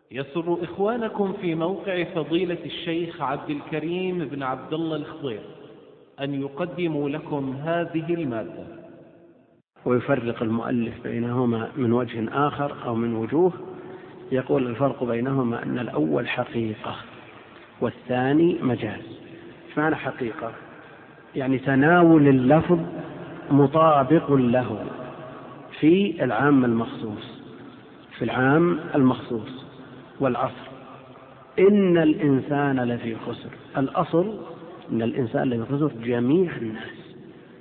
يسر إخوانكم في موقع فضيلة الشيخ عبد الكريم بن عبد الله الخضير أن يقدموا لكم هذه المادة. ويفرق المؤلف بينهما من وجه آخر أو من وجوه. يقول الفرق بينهما أن الأول حقيقة والثاني مجاز. معنى حقيقة يعني تناول اللفظ مطابق له في العام المخصوص، في العام المخصوص والعصر. إن الإنسان لفي خسر، الأصل إن الإنسان لفي خسر جميع الناس،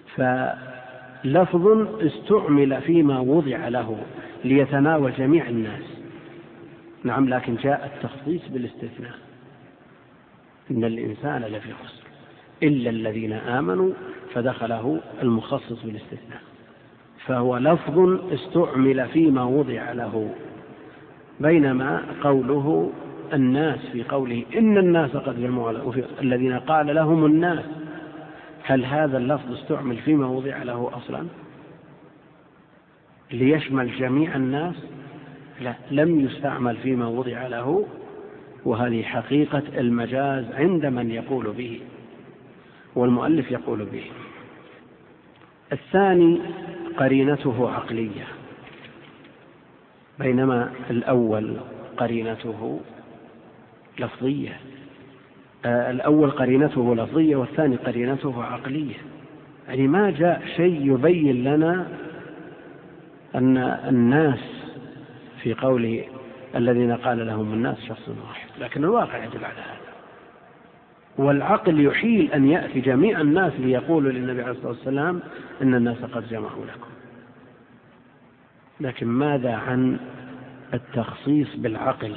فلفظ استعمل فيما وضع له ليتناول جميع الناس. نعم، لكن جاء التخصيص بالاستثناء، إن الإنسان لفي خسر إلا الذين آمنوا، فدخله المخصص بالاستثناء. فهو لفظ استعمل فيما وضع له، بينما قوله الناس في قوله إن الناس قد جمعوا الذين قال لهم الناس، هل هذا اللفظ استعمل فيما وضع له أصلا ليشمل جميع الناس؟ لا، لم يستعمل فيما وضع له، وهذه حقيقة المجاز عند من يقول به، والمؤلف يقول به. الثاني قرينته عقلية، بينما الأول قرينته لفظية. الأول قرينته لفظية والثاني قرينته عقلية. يعني ما جاء شيء يبين لنا أن الناس في قوله الذين قال لهم الناس شخص واحد، لكن الواقع يدل على هذا. والعقل يحيل أن يأتي جميع الناس ليقولوا للنبي عليه الصلاة والسلام إن الناس قد جمعوا لكم. لكن ماذا عن التخصيص بالعقل؟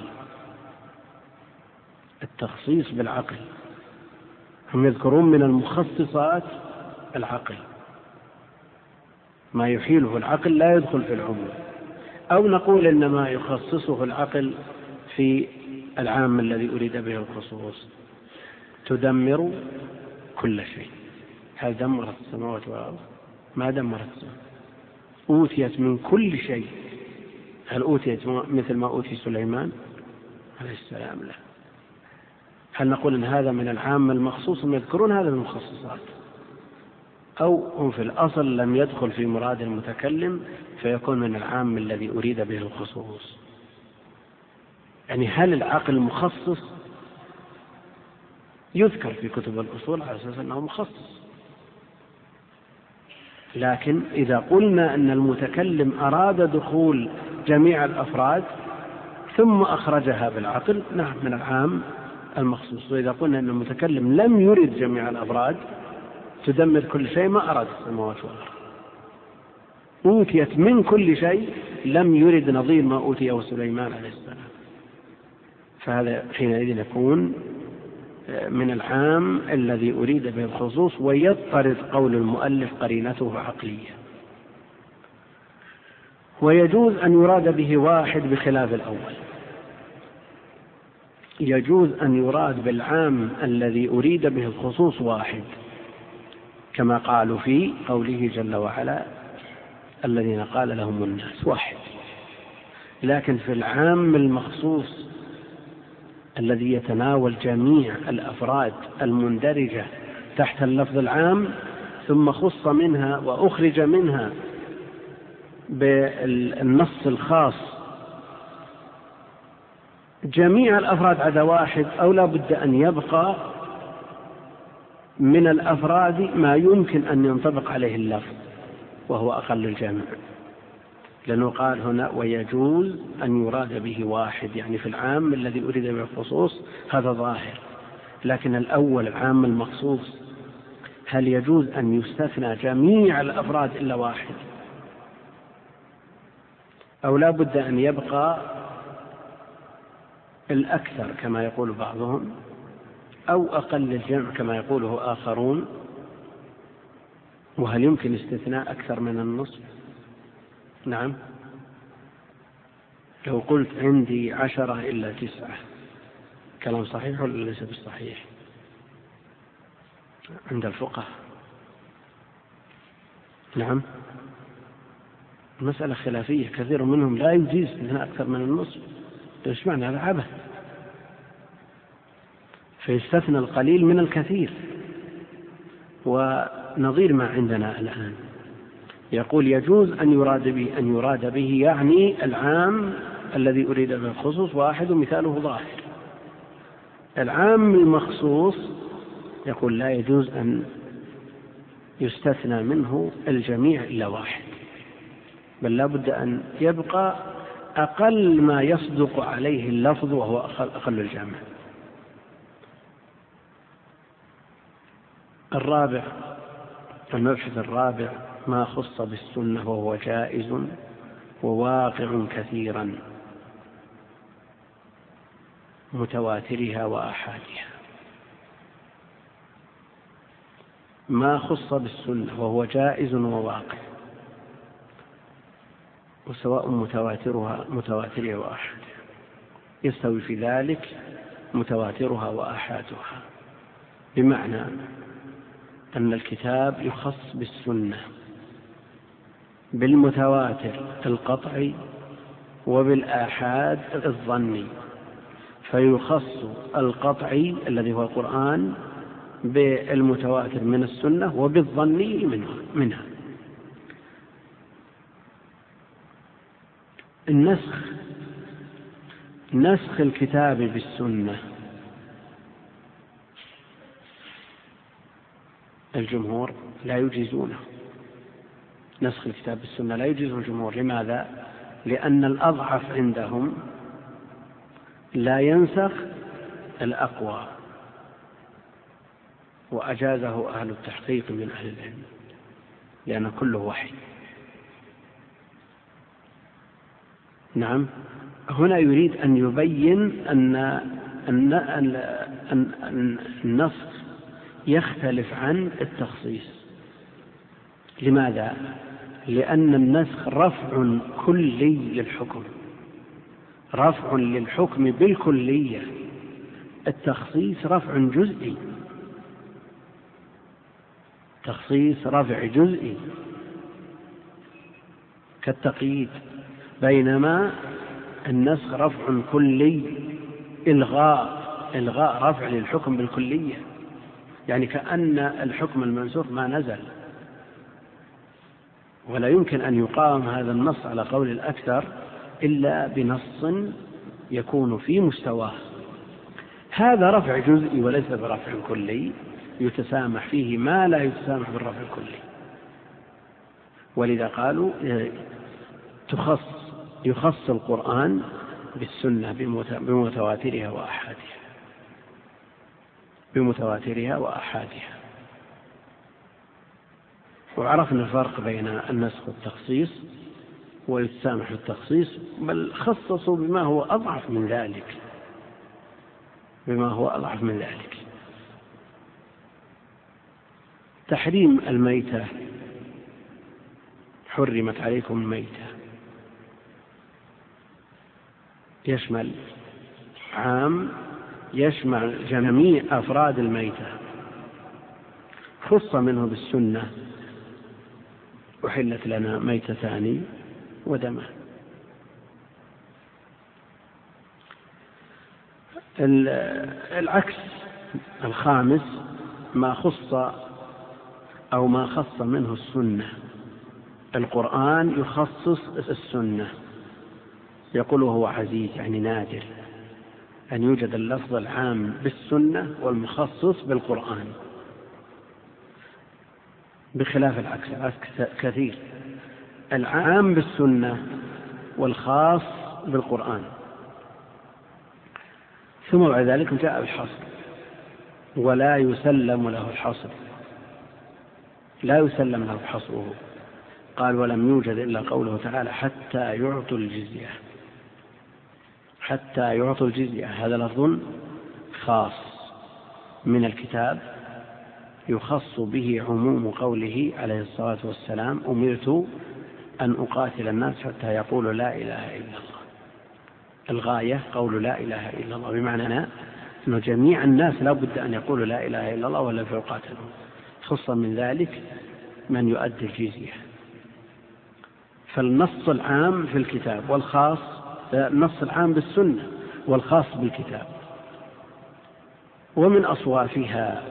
التخصيص بالعقل، هم يذكرون من المخصصات العقل، ما يحيله العقل لا يدخل في العموم. أو نقول إنما يخصصه العقل في العام الذي أريد به الخصوص، تدمر كل شيء. هل دمرت السماوات والأرض؟ ما دمرت السماوات، أوتيت من كل شيء. هل أوتيت مثل ما أوتي سليمان عليه السلام؟ لا. هل نقول إن هذا من العام المخصوص؟ هم يذكرون هذا من المخصصات، أو هم في الأصل لم يدخل في مراد المتكلم فيكون من العام الذي أريد به الخصوص. يعني هل العقل مخصص؟ يذكر في كتب الأصول على أساس أنه مخصص، لكن إذا قلنا أن المتكلم أراد دخول جميع الأفراد ثم أخرجها بالعقل، نعم من العام المخصوص. وإذا قلنا أن المتكلم لم يرد جميع الأفراد تدمر كل شيء، ما أراد السماوات والأرض، أوتيت من كل شيء، لم يرد نظير ما أوتيه سليمان عليه السلام، فهذا حينئذ يكون من العام الذي أريد به الخصوص. ويضطرد قول المؤلف قرينته عقلية. ويجوز أن يراد به واحد بخلاف الأول. يجوز أن يراد بالعام الذي أريد به الخصوص واحد، كما قالوا في قوله جل وعلا الذين قال لهم الناس واحد. لكن في العام المخصوص الذي يتناول جميع الأفراد المندرجة تحت اللفظ العام، ثم خص منها وأخرج منها بالنص الخاص جميع الأفراد عدا واحد، أو لا بد أن يبقى من الأفراد ما يمكن أن ينطبق عليه اللفظ وهو أقل الجمع، لأنه قال هنا ويجوز أن يراد به واحد، يعني في العام الذي أريد به الخصوص، هذا ظاهر. لكن الأول العام المخصوص، هل يجوز أن يستثنى جميع الأفراد إلا واحد، أو لا بد أن يبقى الأكثر كما يقول بعضهم، أو أقل الجمع كما يقوله آخرون؟ وهل يمكن استثناء أكثر من النصف؟ نعم. لو قلت عندي 10 إلا 9، كلام صحيح ولا ليس بالصحيح عند الفقهاء؟ نعم، المسألة خلافية، كثير منهم لا يجيز استثناء أكثر من النصف، إيش معنى هذا؟ عبث. فيستثنى القليل من الكثير. ونظير ما عندنا الآن يقول يجوز أن يراد به يعني العام الذي أريد به الخصوص، واحد مثاله ظاهر. العام المخصوص يقول لا يجوز أن يستثنى منه الجميع إلا واحد، بل لا بد أن يبقى أقل ما يصدق عليه اللفظ وهو أقل الجامع. الرابع، المبحث الرابع، ما خص بالسنة وهو جائز وواقع كثيرا، متواترها وآحادها. ما خص بالسنة وهو جائز وواقع، وسواء متواترها وآحادها، يستوي في ذلك متواترها وآحادها، بمعنى أن الكتاب يخص بالسنة بالمتواتر القطعي وبالآحاد الظني، فيخص القطعي الذي هو القرآن بالمتواتر من السنة وبالظني منها. نسخ الكتاب بالسنة، الجمهور لا يجيزونه. نسخ الكتاب بالسنة لا يجيزه الجمهور. لماذا؟ لأن الأضعف عندهم لا ينسخ الأقوى، وأجازه أهل التحقيق من أهل العلم، لأن كله وحي. نعم، هنا يريد أن يبين أن النسخ يختلف عن التخصيص. لماذا؟ لأن النسخ رفع كلي للحكم، رفع للحكم بالكلية. التخصيص رفع جزئي، تخصيص رفع جزئي كالتقييد، بينما النسخ رفع كلي، إلغاء رفع للحكم بالكلية، يعني كأن الحكم المنسوخ ما نزل. ولا يمكن أن يقام هذا النص على قول الأكثر إلا بنص يكون في مستواه. هذا رفع جزئي وليس برفع كلي، يتسامح فيه ما لا يتسامح بالرفع الكلي. ولذا قالوا يخص القرآن بالسنة بمتواترها وآحادها. وعرفنا الفرق بين النسخ والتخصيص، ويتسامح التخصيص، بل خصصوا بما هو أضعف من ذلك. تحريم الميتة، حرمت عليكم الميتة، يشمل عام، يشمل جميع أفراد الميتة. خص منه بالسنة: أحلت لنا ميتتان ودمان. العكس الخامس: ما خص منه السنة. القرآن يخصص السنة، يقول هو عزيز، يعني نادر أن يوجد اللفظ العام بالسنة والمخصص بالقرآن، بخلاف العكس كثير، العام بالسنة والخاص بالقرآن. ثم بعد ذلك جاء الحصر، ولا يسلم له الحصر، لا يسلم له حصره. قال: ولم يوجد إلا قوله تعالى: حتى يعطوا الجزية. هذا لفظ خاص من الكتاب يخص به عموم قوله عليه الصلاة والسلام: أمرت أن أقاتل الناس حتى يقولوا لا إله إلا الله. الغاية قول لا إله إلا الله، بمعنى أن جميع الناس لا بد أن يقولوا لا إله إلا الله ولا فيقاتلون. خص من ذلك من يؤدي الجزية. فالنص العام في الكتاب والخاص النص العام بالسنة والخاص بالكتاب. ومن أصوافها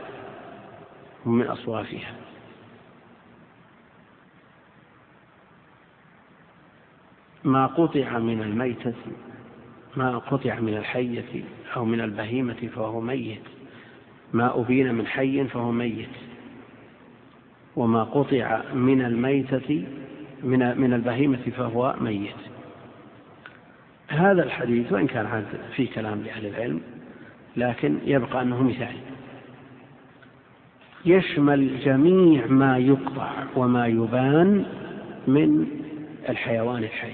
ما قطع من الميتة، ما قطع من الحية أو من البهيمة فهو ميت، ما أبين من حي فهو ميت، وما قطع من الميتة من البهيمة فهو ميت. هذا الحديث وإن كان عاد في كلام لأهل العلم لكن يبقى أنه مثال، يشمل جميع ما يقطع وما يبان من الحيوان الحي،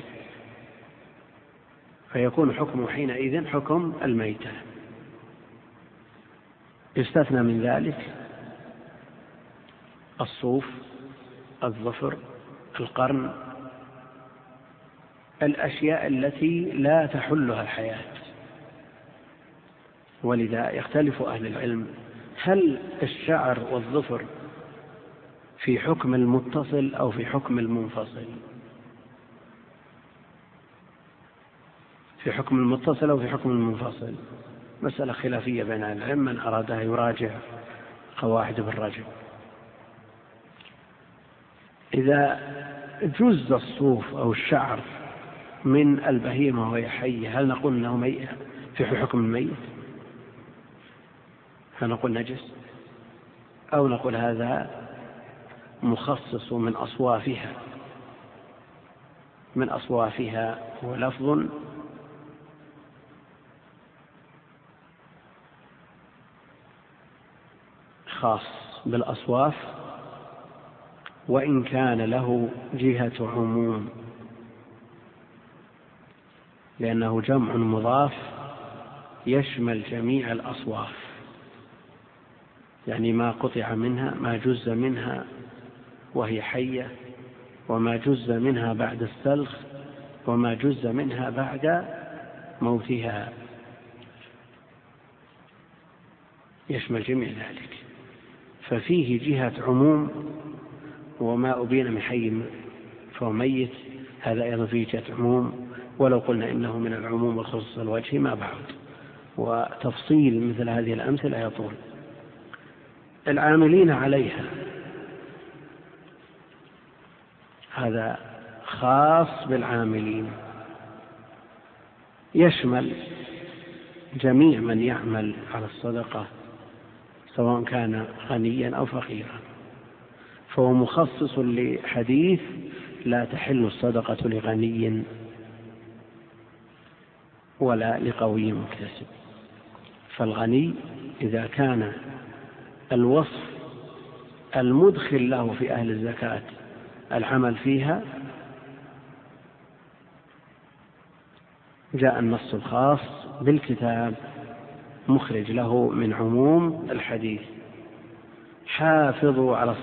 فيكون حكمه حينئذ حكم الميتة. يستثنى من ذلك الصوف، الظفر، القرن، الأشياء التي لا تحلها الحياة. ولذا يختلف أهل العلم هل الشعر والظفر في حكم المتصل أو في حكم المنفصل، في حكم المتصل أو في حكم المنفصل. مسألة خلافية بين أهل العلم، من أرادها يراجع قواعد ابن رجب. إذا جز الصوف أو الشعر من البهيمة وهي حية، هل نقول أنه ميت في حكم الميت؟ هل نقول نجس أو نقول هذا مخصص من أصوافها هو لفظ خاص بالأصواف وإن كان له جهة عموم، لأنه جمع مضاف يشمل جميع الأصواف، يعني ما قطع منها، ما جز منها وهي حية، وما جز منها بعد السلخ، وما جز منها بعد موتها، يشمل جميع ذلك، ففيه جهة عموم. وما أبين من حي فهو ميت، هذا أيضا فيه جهة عموم، ولو قلنا إنه من العموم والخصوص الوجه ما بعد، وتفصيل مثل هذه الأمثلة يطول. العاملين عليها هذا خاص بالعاملين، يشمل جميع من يعمل على الصدقة سواء كان غنيا أو فقيرا، فهو مخصص لحديث لا تحل الصدقة لغني ولا لقوي مكتسب. فالغني إذا كان الوصف المدخل له في أهل الزكاة العمل فيها، جاء النص الخاص بالكتاب مخرج له من عموم الحديث: حافظوا على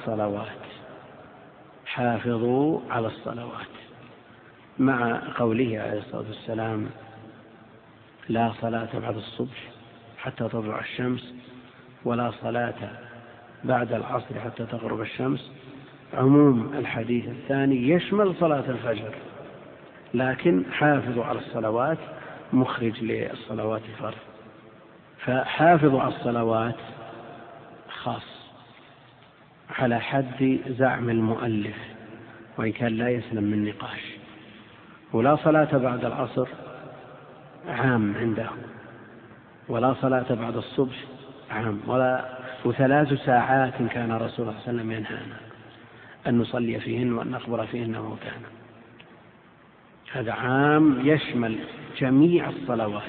الصلوات، مع قوله عليه الصلاة والسلام: لا صلاة بعد الصبح حتى تطلع الشمس، ولا صلاة بعد العصر حتى تغرب الشمس. عموم الحديث الثاني يشمل صلاة الفجر، لكن حافظوا على الصلوات مخرج للصلوات الفرض، فحافظوا على الصلوات خاص على حد زعم المؤلف وإن كان لا يسلم من نقاش. ولا صلاة بعد العصر عام عنده، ولا صلاة بعد الصبح عام، و3 ساعات كان رسول الله صلى الله عليه وسلم ينهانا أن نصلي فيهن وأن نقبر فيهن موتانا. هذا عام يشمل جميع الصلوات،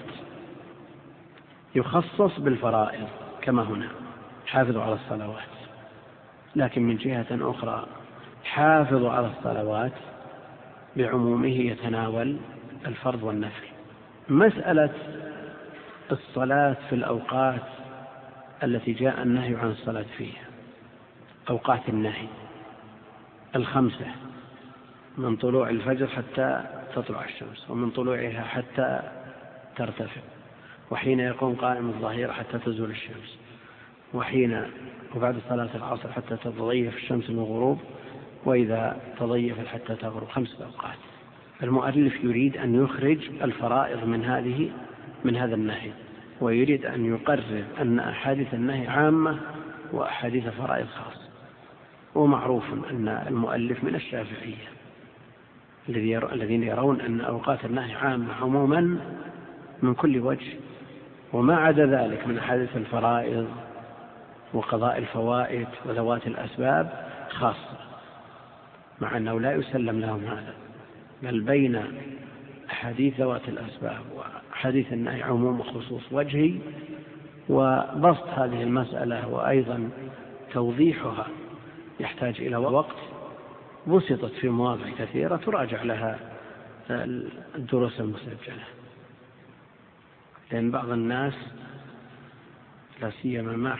يخصص بالفرائض كما هنا حافظوا على الصلوات، لكن من جهة أخرى حافظوا على الصلوات بعمومه يتناول الفرض والنفل. مسألة الصلاة في الأوقات التي جاء النهي عن الصلاة فيها، أوقات النهي 5 من طلوع الفجر حتى تطلع الشمس، ومن طلوعها حتى ترتفع، وحين يقوم قائم الظهيرة حتى تزول الشمس، وبعد صلاة العصر حتى تتضيف الشمس من الغروب، وإذا تضيفت حتى تغرب. 5 أوقات. المؤلف يريد أن يخرج الفرائض من هذا النهي، ويريد أن يقرر أن أحاديث النهي عامة وأحاديث الفرائض خاصة. ومعروف أن المؤلف من الشافعية الذين يرون أن أوقات النهي عامة عموما من كل وجه، وما عدا ذلك من أحاديث الفرائض وقضاء الفوائد وذوات الأسباب خاصة، مع أنه لا يسلم لهم هذا، بل بين أحاديث ذوات الأسباب وأحاديث النهي عموم وخصوص وجهي. وبسط هذه المسألة وأيضا توضيحها يحتاج إلى وقت، بسطت في مواضع كثيرة تراجع لها الدروس المسجلة، لأن بعض الناس لا سيما مع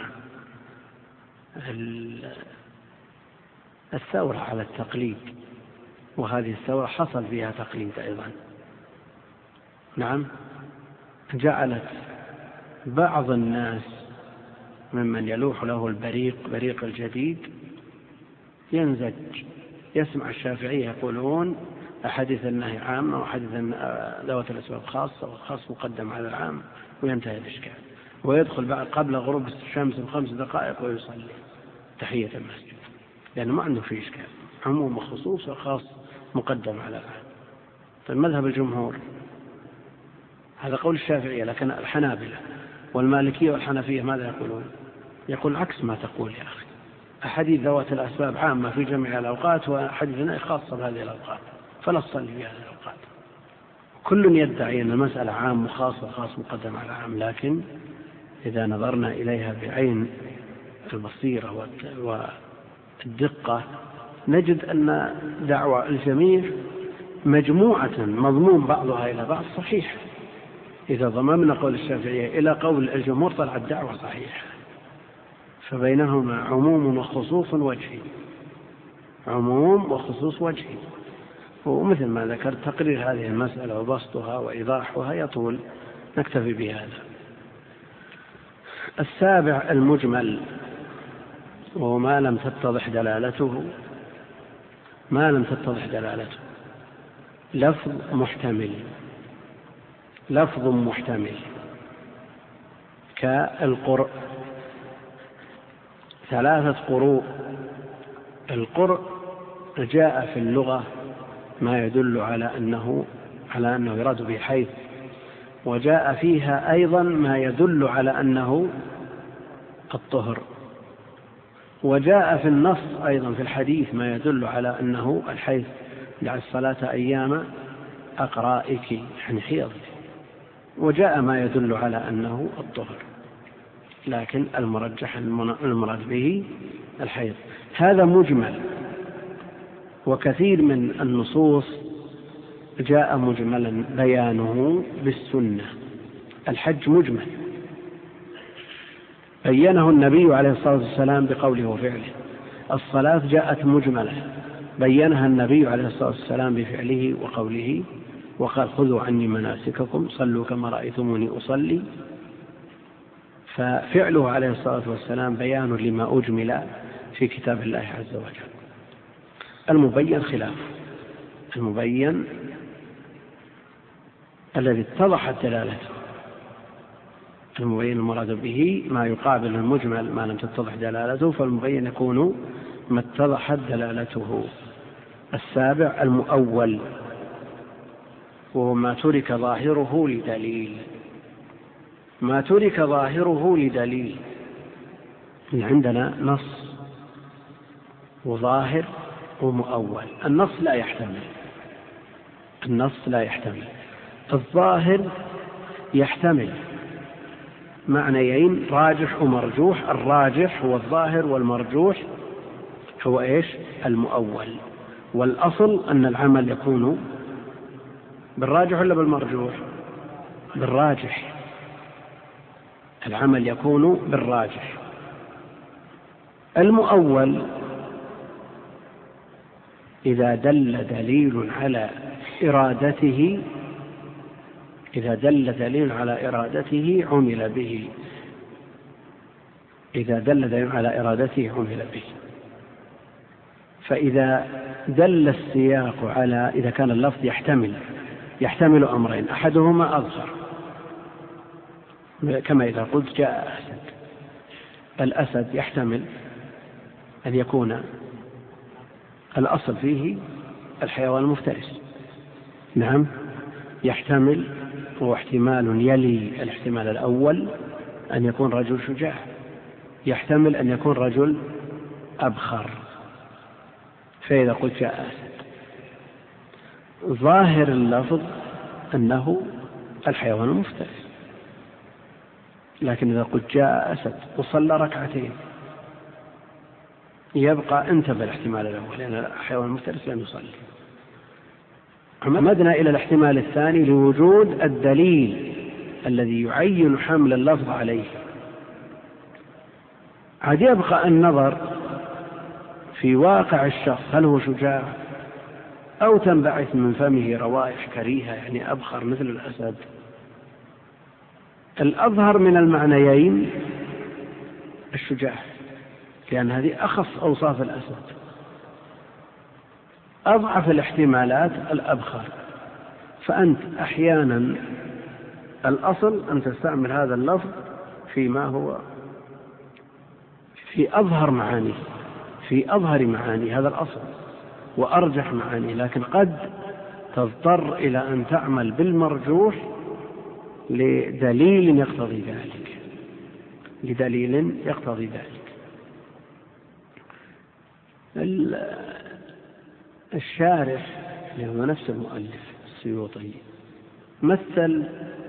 الثورة على التقليد، وهذه الثورة حصل فيها تقليد أيضا، نعم، جعلت بعض الناس ممن يلوح له بريق الجديد ينزج، يسمع الشافعية يقولون أحاديث النهي عامة وأحاديث ذوات الأسباب خاصة، والخاص مقدم على العام، وينتهي الإشكال، ويدخل قبل غروب الشمس ب5 دقائق ويصلي تحية المسجد، لأنه ما عنده فيه إشكال، عموم وخصوص وخاص مقدم على العام. فالمذهب الجمهور هذا قول الشافعية، لكن الحنابلة والمالكية والحنفية ماذا يقولون؟ يقول عكس ما تقول يا أخي، أحاديث ذوات الأسباب عامة في جميع الأوقات، وأحاديث النهي خاصة بهذه الأوقات، فلا تصلي في هذه الأوقات. كل يدعي أن المسألة عام وخاص وخاص مقدم على عام، لكن إذا نظرنا إليها بعين البصيرة والدقة نجد أن دعوة الجميع مجموعة مضمون بعضها إلى بعض صحيح. إذا ضممنا قول الشافعية إلى قول الجمهور طلعت الدعوة صحيحة، فبينهما عموم وخصوص وجهي، عموم وخصوص وجهي. ومثل ما ذكرت تقرير هذه المسألة وبسطها وإيضاحها يطول، نكتفي بهذا. السابع المجمل، وهو ما لم تتضح دلالته، لفظ محتمل كالقرء، 3 قروء. القرء جاء في اللغة ما يدل على أنه يراد به حيث، وجاء فيها أيضا ما يدل على أنه الطهر، وجاء في النص أيضا في الحديث ما يدل على أنه الحيث، دع الصلاة أيام أقرائك، يعني حيض، وجاء ما يدل على أنه الطهر، لكن المرجح المراد به الحيض. هذا مجمل، وكثير من النصوص جاء مجملا بيانه بالسنة. الحج مجمل بينه النبي عليه الصلاة والسلام بقوله وفعله. الصلاة جاءت مجملة بينها النبي عليه الصلاة والسلام بفعله وقوله، وقال خذوا عني مناسككم صلوا كما رأيتموني أصلي. ففعله عليه الصلاة والسلام بيان لما أجمل في كتاب الله عز وجل. المبين خلاف المبين الذي اتضحت دلالته، المبين المراد به ما يقابل المجمل ما لم تتضح دلالته، فالمبين يكون ما اتضحت دلالته. السابع المؤول، وهو ما ترك ظاهره لدليل. ما ترك ظاهره لدليل، عندنا نص وظاهر ومؤول. النص لا يحتمل، الظاهر يحتمل معنيين راجح ومرجوح. الراجح هو الظاهر، والمرجوح هو ايش؟ المؤول. والأصل أن العمل يكون بالراجح ولا بالمرجوح؟ بالراجح، العمل يكون بالراجح. المؤول إذا دل دليل على إرادته، عمل به. فإذا دل السياق على إذا كان اللفظ يحتمل أمرين أحدهما أظهر، كما إذا قلت جاء أسد، الأسد يحتمل أن يكون الأصل فيه الحيوان المفترس، نعم، يحتمل، واحتمال يلي الاحتمال الأول أن يكون رجل شجاع، يحتمل أن يكون رجل أبخر. فإذا قلت جاء أسد ظاهر اللفظ أنه الحيوان المفترس، لكن إذا قلت جاء أسد وصلى ركعتين يبقى انتبه الاحتمال الأول لأن الحيوان المفترس لم يصلي. عمدنا إلى الاحتمال الثاني لوجود الدليل الذي يعين حمل اللفظ عليه. عاد يبقى النظر في واقع الشخص، هل هو شجاع أو تنبعث من فمه روائح كريهة يعني أبخر مثل الأسد. الأظهر من المعنيين الشجاع، لأن هذه أخص أوصاف الأسد. أضعف الاحتمالات الأبخر. فأنت أحيانا الأصل أن تستعمل هذا اللفظ فيما هو في أظهر معاني، في أظهر معاني، هذا الأصل وأرجح معاني، لكن قد تضطر إلى أن تعمل بالمرجوح لدليل يقتضي ذلك. الشارح اللي هو نفس المؤلف السيوطي مثل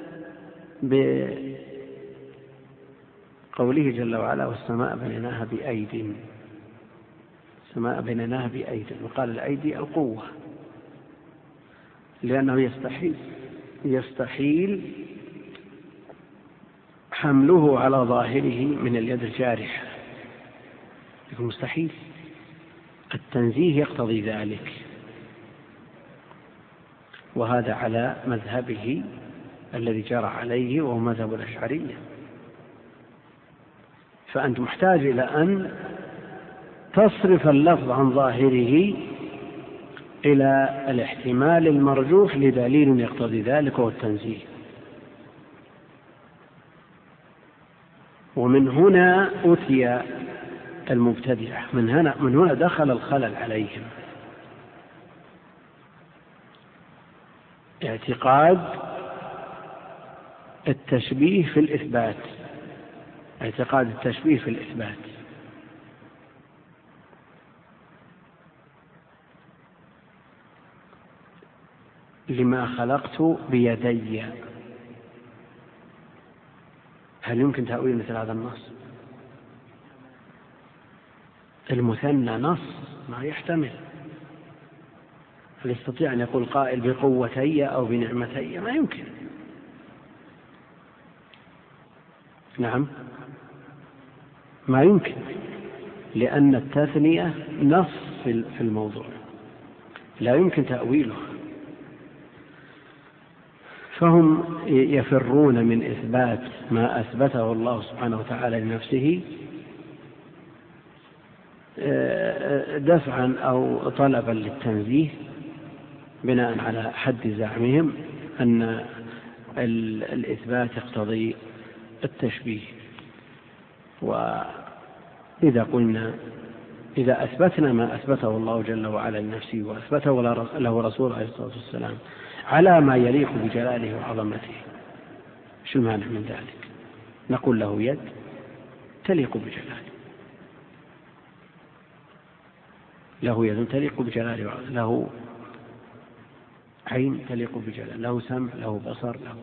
بقوله جل وعلا والسماء بنيناها بأيد، السماء بنيناها بأيد، وقال الأيدي القوة، لأنه يستحيل حمله على ظاهره من اليد الجارحة، يكون مستحيل. التنزيه يقتضي ذلك، وهذا على مذهبه الذي جرى عليه وهو مذهب الأشعرية. فأنت محتاج إلى أن تصرف اللفظ عن ظاهره إلى الاحتمال المرجوح لدليل يقتضي ذلك وهو التنزيه. ومن هنا أتي المبتدعة، من هنا دخل الخلل عليهم. اعتقاد التشبيه في الإثبات، لما خلقت بيدي، هل يمكن تأويل مثل هذا النص؟ المثنى نص ما يحتمل. هل يستطيع أن يقول قائل بقوتي أو بنعمتي؟ ما يمكن. نعم ما يمكن، لأن التثنية نص في الموضوع لا يمكن تأويله. فهم يفرون من إثبات ما أثبته الله سبحانه وتعالى لنفسه دفعا أو طلبا للتنزيه، بناء على حد زعمهم أن الإثبات يقتضي التشبيه. وإذا قلنا إذا أثبتنا ما أثبته الله جل وعلا لنفسه وأثبته له رسوله عليه الصلاة والسلام على ما يليق بجلاله وعظمته، شو المانع من ذلك؟ نقول له يد تليق بجلاله، له يد تليق بجلاله، له عين تليق بجلاله، له سمع، له بصر، له.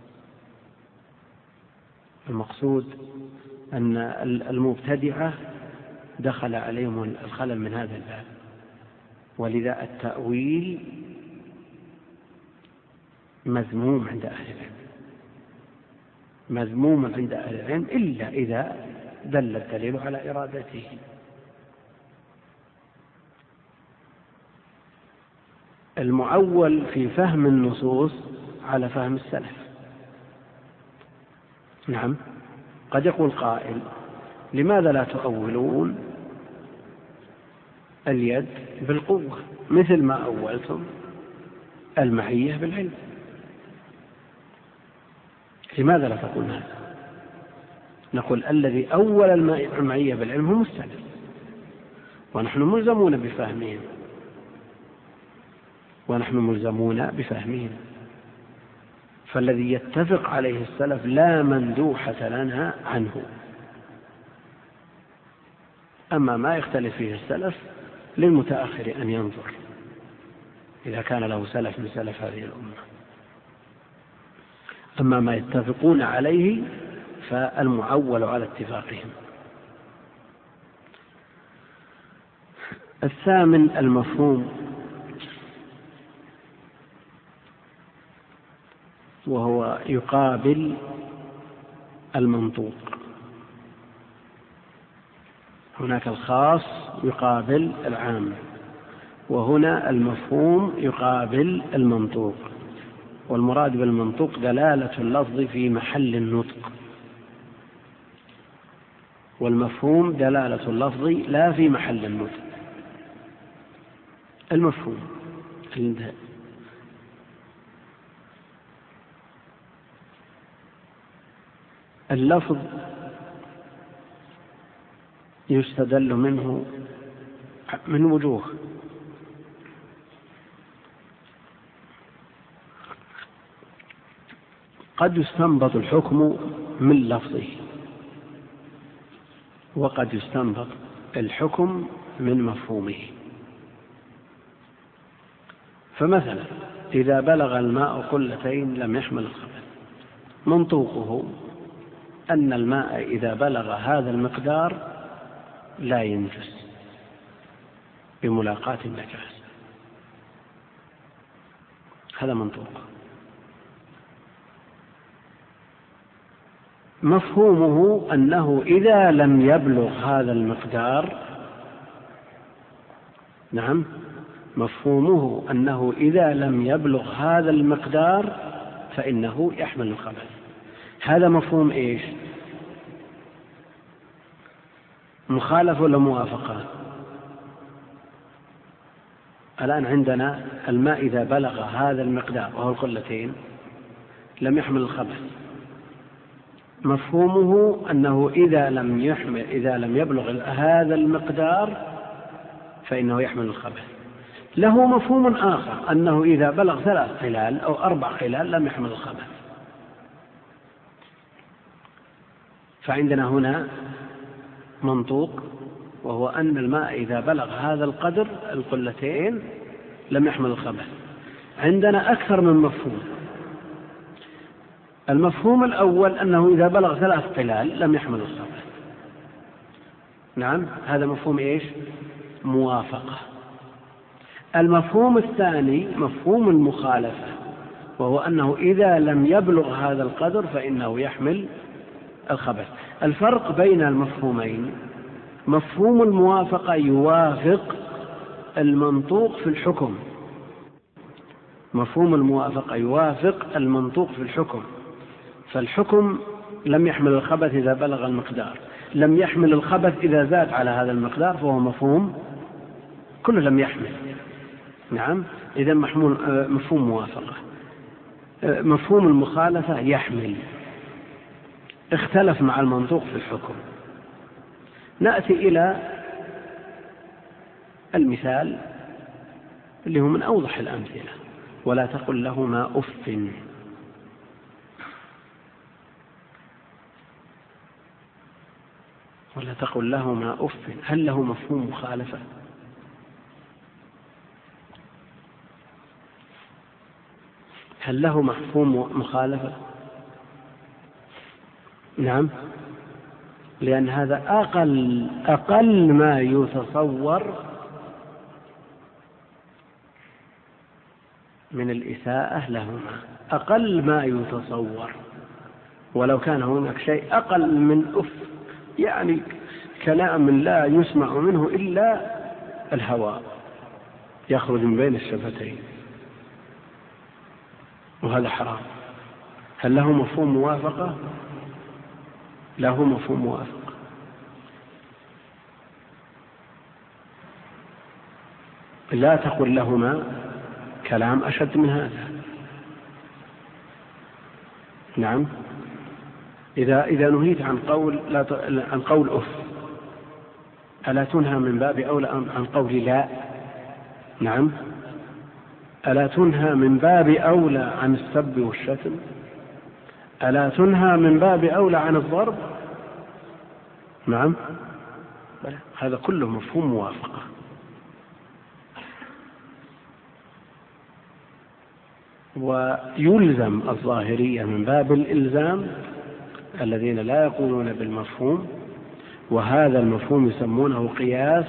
المقصود أن المبتدعة دخل عليهم الخلل من هذا الباب، ولذا التأويل مذموم عند أهل العلم، إلا إذا دل الدليل على إرادته. المعول في فهم النصوص على فهم السلف. نعم، قد يقول قائل لماذا لا تؤولون اليد بالقوة، مثل ما أولتم المعية بالعلم. لماذا لا تقول هذا؟ نقول الذي أول المعية بالعلم هم السلف، ونحن ملزمون بفهمهم. فالذي يتفق عليه السلف لا مندوحة لنا عنه. أما ما يختلف فيه السلف للمتأخر أن ينظر إذا كان له سلف من سلف هذه الأمة. أما ما يتفقون عليه فالمعول على اتفاقهم. الثامن المفهوم، وهو يقابل المنطوق. هناك الخاص يقابل العام، وهنا المفهوم يقابل المنطوق. والمراد بالمنطوق دلالة اللفظ في محل النطق، والمفهوم دلالة اللفظ لا في محل النطق. المفهوم اللفظ يستدل منه من وجوه. قد يستنبط الحكم من لفظه، وقد يستنبط الحكم من مفهومه. فمثلا إذا بلغ الماء قلتين لم يحمل الخبث، منطوقه أن الماء إذا بلغ هذا المقدار لا ينجس بملاقاة النجاسة. هذا منطوق. مفهومه أنه إذا لم يبلغ هذا المقدار، نعم، مفهومه أنه إذا لم يبلغ هذا المقدار فإنه يحمل الخبث. هذا مفهوم إيش؟ مخالف ولا موافقة؟ الآن عندنا الماء إذا بلغ هذا المقدار وهو القلتين لم يحمل الخبث. مفهومه أنه إذا لم يبلغ هذا المقدار فإنه يحمل الخبث. له مفهوم آخر أنه إذا بلغ 3 قلال أو 4 قلال لم يحمل الخبث. فعندنا هنا منطوق، وهو أن الماء إذا بلغ هذا القدر القلتين لم يحمل الخبث. عندنا أكثر من مفهوم. المفهوم الأول أنه إذا بلغ 3 قلال لم يحمل الخبث. نعم، هذا مفهوم إيش؟ موافقة. المفهوم الثاني مفهوم المخالفة، وهو أنه إذا لم يبلغ هذا القدر فإنه يحمل الخبث. الفرق بين المفهومين: مفهوم الموافقة يوافق المنطوق في الحكم. مفهوم الموافقة يوافق المنطوق في الحكم، فالحكم لم يحمل الخبث إذا بلغ المقدار، لم يحمل الخبث إذا زاد على هذا المقدار، فهو مفهوم كله لم يحمل. نعم، إذا مفهوم موافقة. مفهوم المخالفة يحمل، اختلف مع المنطوق في الحكم. نأتي إلى المثال اللي هو من أوضح الأمثلة: ولا تقل لهما أف. ولا تقل لهما أف، هل له مفهوم مخالفة؟ هل له مفهوم مخالفة؟ نعم، لأن هذا أقل ما يتصور من الإساءة لهما، أقل ما يتصور. ولو كان هناك شيء أقل من أف، يعني كلام لا يسمع منه إلا الهواء يخرج من بين الشفتين، وهذا حرام. هل له مفهوم موافقة؟ له مفهوم موافقة. لا تقل لهما كلام أشد من هذا. نعم، إذا نهيت عن قول أف، ألا تنهى من باب أولى عن قول لا؟ نعم، ألا تنهى من باب أولى عن السب والشتم؟ ألا تنهى من باب أولى عن الضرب؟ نعم، هذا كله مفهوم موافقة. ويلزم الظاهرية من باب الإلزام الذين لا يقولون بالمفهوم، وهذا المفهوم يسمونه قياس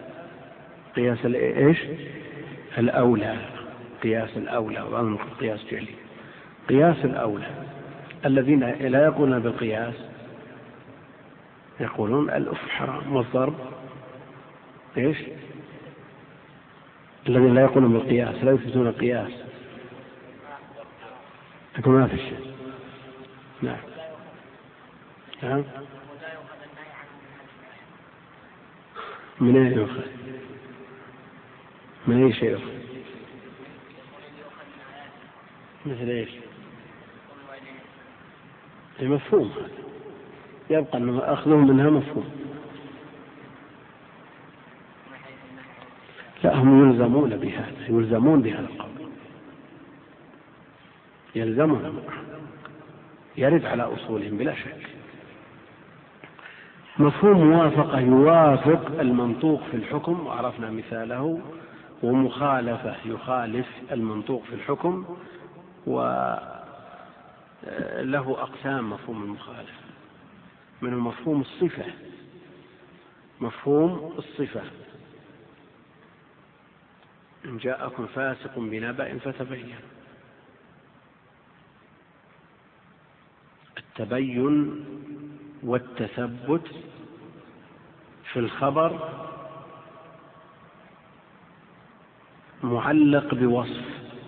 إيش؟ الأولى، قياس الأولى، وأمر قياس جلي. قياس الأولى الذين لا يقولون بالقياس يقولون الأف حرام والضرب إيش؟ الذين لا يقولون بالقياس لا يثبتون القياس يقول ما في شيء. نعم، نعم، من أين يؤخذ؟ من أي شيء يؤخذ؟ مثل إيش؟ مفهوم، يبقى أن أخذهم منها مفهوم. لا، هم يلزمون بهذا، يلزمون بهذا القول، يلزمون، يرد على أصولهم بلا شك. مفهوم موافقة يوافق المنطوق في الحكم، وعرفنا مثاله، ومخالفة يخالف المنطوق في الحكم، وله أقسام مفهوم المخالفة، منه مفهوم الصفة. مفهوم الصفة: إن جاءكم فاسق بنبأ فتبين. التبين والتثبت في الخبر معلق بوصف،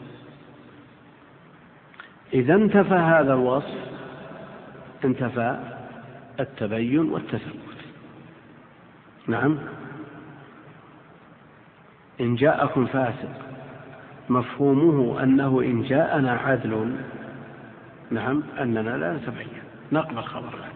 إذا انتفى هذا الوصف انتفى التبين والتثبت. نعم، إن جاءكم فاسق مفهومه أنه إن جاءنا عدل، نعم، أننا لا نتبين، نقبل خبر العدل.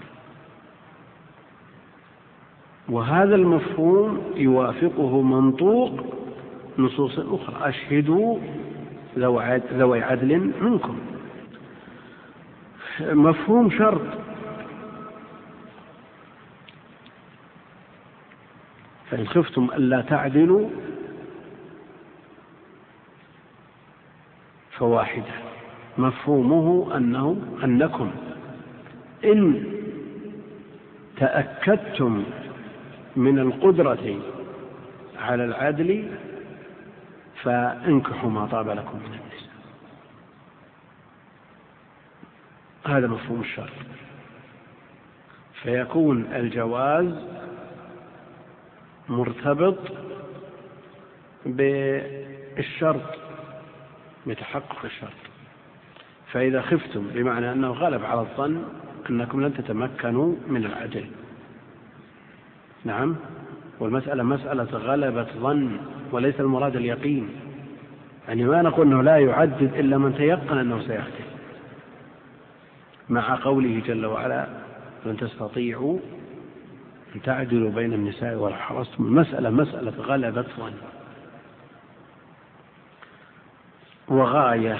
وهذا المفهوم يوافقه منطوق نصوص أخرى: أشهدوا ذوي عدل منكم. مفهوم شرط: فإن خفتم ألا تعدلوا فواحدة. مفهومه أنكم إن تأكدتم من القدرة على العدل فانكحوا ما طاب لكم من النساء. هذا مفهوم الشرط، فيكون الجواز مرتبط بالشرط، بتحقق الشرط. فإذا خفتم بمعنى أنه غلب على الظن أنكم لن تتمكنوا من العدل. نعم، والمسألة مسألة غلبة ظن، وليس المراد اليقين. يعني ما نقول أنه لا يعدد إلا من تيقن أنه سيعدل، مع قوله جل وعلا: لن تستطيعوا أن تعدلوا بين النساء ولو حرصتم. المسألة مسألة غلبة ظن. وغاية،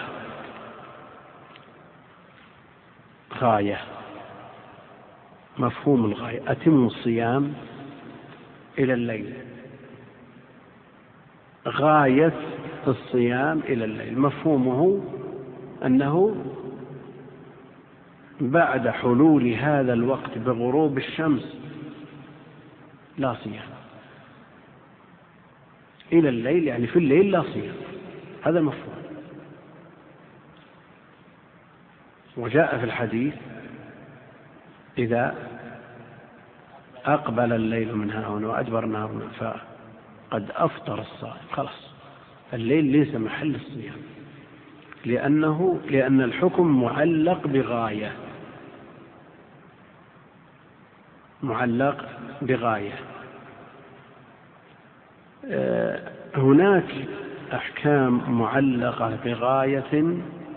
غاية، مفهوم الغاية: أتموا الصيام إلى الليل. غاية الصيام إلى الليل مفهومه أنه بعد حلول هذا الوقت بغروب الشمس لا صيام. إلى الليل يعني في الليل لا صيام، هذا المفهوم. وجاء في الحديث: إذا أقبل الليل من ها هنا وأدبر النهار من فقد أفطر الصائم. خلاص، الليل ليس محل الصيام، لأن الحكم معلق بغاية، معلق بغاية. هناك أحكام معلقة بغاية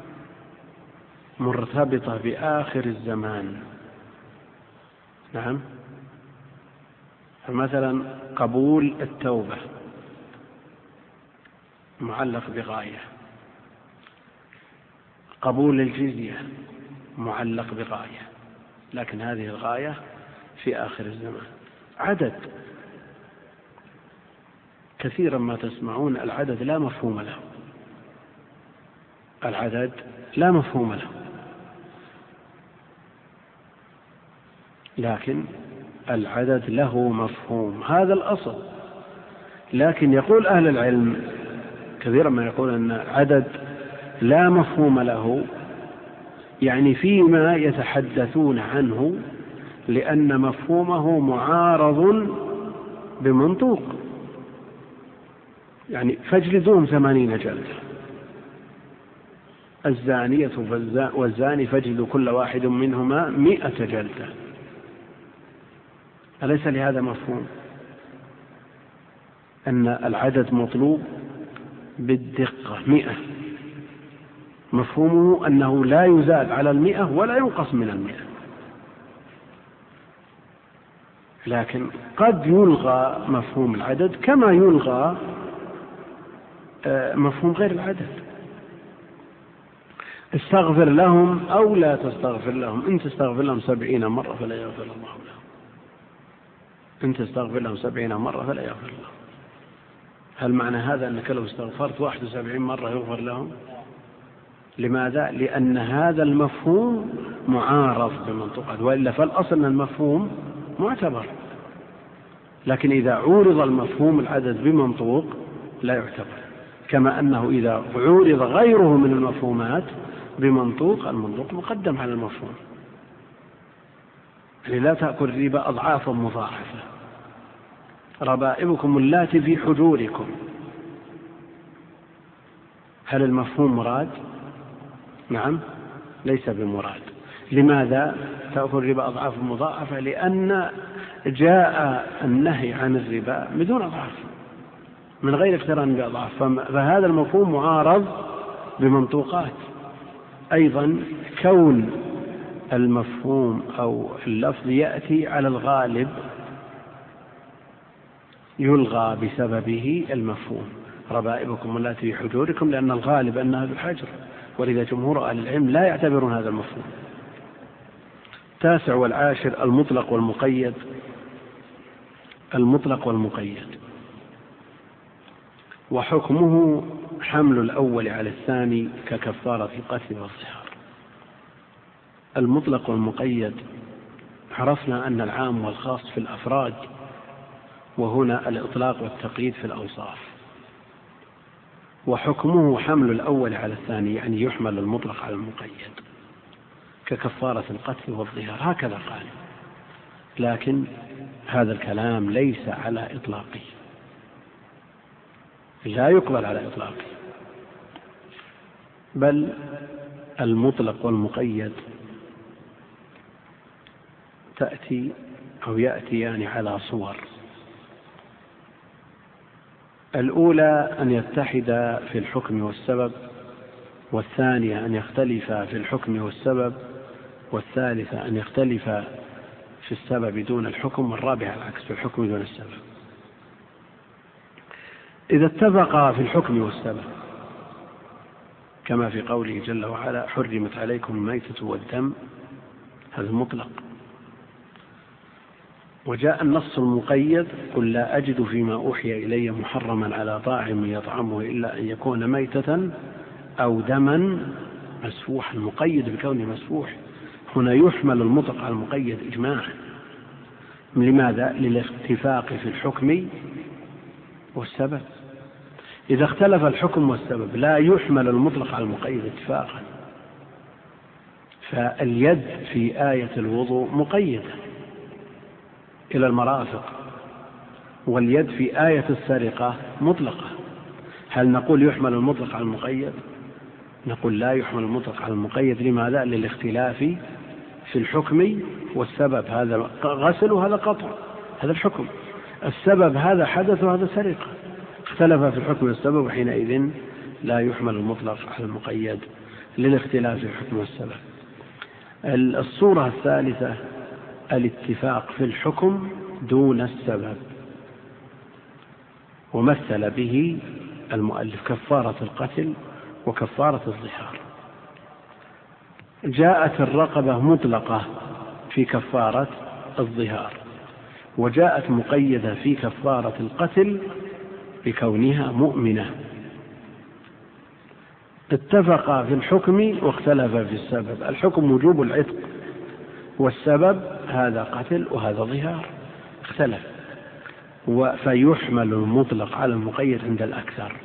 مرتبطة بآخر الزمان. نعم، فمثلا قبول التوبة معلق بغاية، قبول الجزية معلق بغاية، لكن هذه الغاية في آخر الزمان. عدد كثيرا ما تسمعون العدد لا مفهوم له، العدد لا مفهوم له، لكن العدد له مفهوم، هذا الأصل. لكن يقول أهل العلم كثيرا ما يقول أن العدد لا مفهوم له، يعني فيما يتحدثون عنه لأن مفهومه معارض بمنطوق. يعني فاجلدوهم 80 جلدة، الزانية والزاني فاجلدوا كل واحد منهما 100 جلدة، أليس لهذا مفهوم؟ أن العدد مطلوب بالدقة 100، مفهومه أنه لا يزاد على 100 ولا ينقص من 100. لكن قد يلغى مفهوم العدد كما يلغى مفهوم غير العدد. استغفر لهم أو لا تستغفر لهم، إن تستغفر لهم 70 مرة فلا يغفر الله لهم، إن تستغفر لهم 70 مرة فلا يغفر الله. هل معنى هذا أنك لو استغفرت 71 مرة يغفر لهم؟ لماذا؟ لأن هذا المفهوم معارض بمنطقه، وإلا فالأصل أن المفهوم معتبر. لكن إذا عورض المفهوم العدد بمنطوق لا يعتبر، كما أنه إذا عورض غيره من المفهومات بمنطوق، المنطوق مقدم على المفهوم. يعني لا تأكل الربا أضعافا مضاعفة، ربائبكم اللاتي في حجوركم، هل المفهوم مراد؟ نعم، ليس بمراد. لماذا تأكل الربا أضعافا مضاعفة؟ لأن جاء النهي عن الربا بدون أضعاف، من غير اقتران بأضعاف، فهذا المفهوم معارض بمنطوقات. أيضا كون المفهوم أو اللفظ يأتي على الغالب يلغى بسببه المفهوم، ربائبكم اللاتي في حجوركم، لأن الغالب أنها بالحجر، ولذا جمهور أهل العلم لا يعتبرون هذا المفهوم. 9 والعاشر المطلق والمقيد. المطلق والمقيد وحكمه حمل الأول على الثاني ككفارة القتل والصهار. المطلق والمقيد عرفنا أن العام والخاص في الأفراد، وهنا الإطلاق والتقييد في الأوصاف. وحكمه حمل الأول على الثاني، يعني يحمل المطلق على المقيد ككفارة القتل والظهار، هكذا قال. لكن هذا الكلام ليس على إطلاقه، لا يقبل على إطلاقه، بل المطلق والمقيد تأتي أو يأتيان على صور. الأولى أن يتحد في الحكم والسبب، والثانية أن يختلف في الحكم والسبب، والثالثة أن يختلف في السبب دون الحكم، والرابعة العكس، في الحكم دون السبب. إذا اتفقا في الحكم والسبب كما في قوله جل وعلا حرمت عليكم الميتة والدم، هذا مطلق. وجاء النص المقيد قل لا أجد فيما أوحي إلي محرما على طاعم يطعمه إلا أن يكون ميتة أو دما مسفوحا، مقيد بكونه مسفوح. هنا يحمل المطلق على المقيد إجماعا. لماذا؟ للاتفاق في الحكم والسبب. إذا اختلف الحكم والسبب لا يحمل المطلق على المقيد اتفاقا. فاليد في آية الوضوء مقيدة إلى المرافق، واليد في آية السرقة مطلقة. هل نقول يحمل المطلق على المقيد؟ نقول لا يحمل المطلق على المقيد. لماذا؟ للاختلاف في الحكم والسبب. هذا غسل وهذا قطع، هذا الحكم. السبب هذا حدث وهذا سرقة. اختلف في الحكم والسبب، وحينئذ لا يحمل المطلق على المقيد للاختلاف في الحكم والسبب. الصورة الثالثة الاتفاق في الحكم دون السبب، ومثل به المؤلف كفارة القتل وكفارة الظهار. جاءت الرقبة مطلقة في كفارة الظهار، وجاءت مقيدة في كفارة القتل بكونها مؤمنة. اتفقا في الحكم واختلفا في السبب. الحكم وجوب العتق، والسبب هذا قتل وهذا ظهار، اختلف. فيحمل المطلق على المقيد عند الأكثر.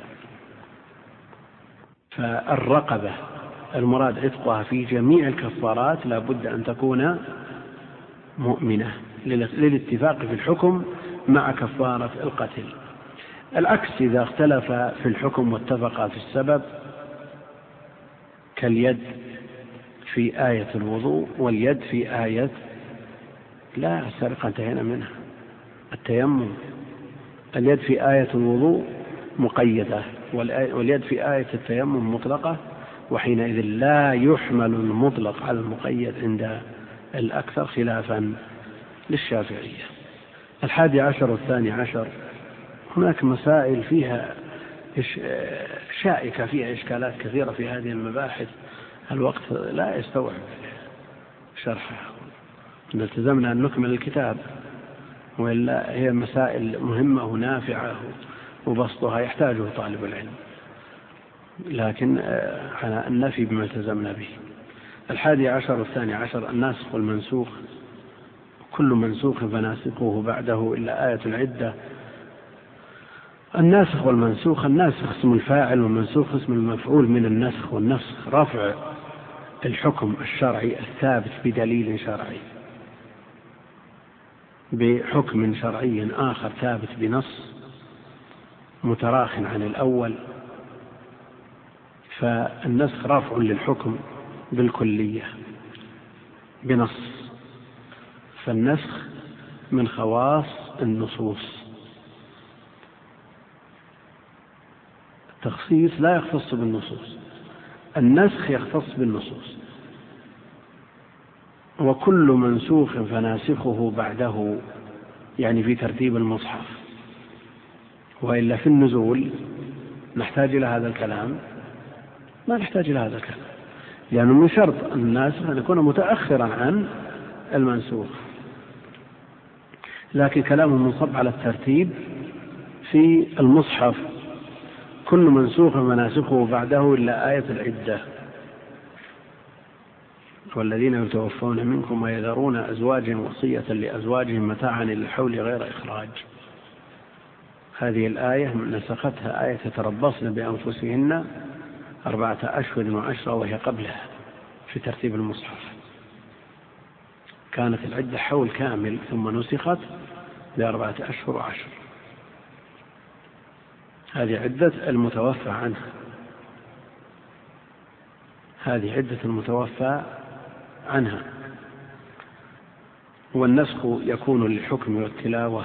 فالرقبة المراد عتقها في جميع الكفارات لا بد أن تكون مؤمنة للاتفاق في الحكم مع كفارة القتل. العكس إذا اختلف في الحكم واتفق في السبب، كاليد في آية الوضوء واليد في آية لا السرقة انتهينا منها التيمم. اليد في آية الوضوء مقيدة، واليد في آية التيمم مطلقة، وحينئذ لا يحمل المطلق على المقيد عند الأكثر خلافا للشافعية. 11 والثاني عشر، هناك مسائل فيها شائكة، فيها إشكالات كثيرة في هذه المباحث، الوقت لا يستوعب شرحها، نلتزمنا أن نكمل الكتاب، وإلا هي مسائل مهمة ونافعة وبسطها يحتاجه طالب العلم، لكن على أن نفي بما التزمنا به. 11 والثاني عشر الناسخ والمنسوخ. كل منسوخ فناسخه بعده إلا آية العدة. الناسخ والمنسوخ: الناسخ اسم الفاعل، والمنسوخ اسم المفعول من النسخ، والنسخ رفع الحكم الشرعي الثابت بدليل شرعي بحكم شرعي آخر ثابت بنص متراخ عن الأول، فالنسخ رفع للحكم بالكلية بنص، فالنسخ من خواص النصوص. التخصيص لا يختص بالنصوص، النسخ يختص بالنصوص. وكل منسوخ فناسخه بعده، يعني في ترتيب المصحف، وإلا في النزول نحتاج إلى هذا الكلام؟ ما نحتاج إلى هذا الكلام، لأنه من شرط الناسخ أن يكون متأخرا عن المنسوخ، لكن كلامه منصب على الترتيب في المصحف. كل منسوخ مناسخه بعده إلا آية العدة: والذين يتوفون منكم ويذرون أزواجا وصية لأزواجهم متاعا إلى الحول غير إخراج. هذه الآية نسختها آية تربصن بأنفسهن 4 أشهر و10، وهي قبلها في ترتيب المصحف. كانت العدة حول كامل ثم نسخت ب4 أشهر و10. هذه عدة المتوفى عنها، هذه عدة المتوفى عنها. والنسخ يكون للحكم والتلاوة،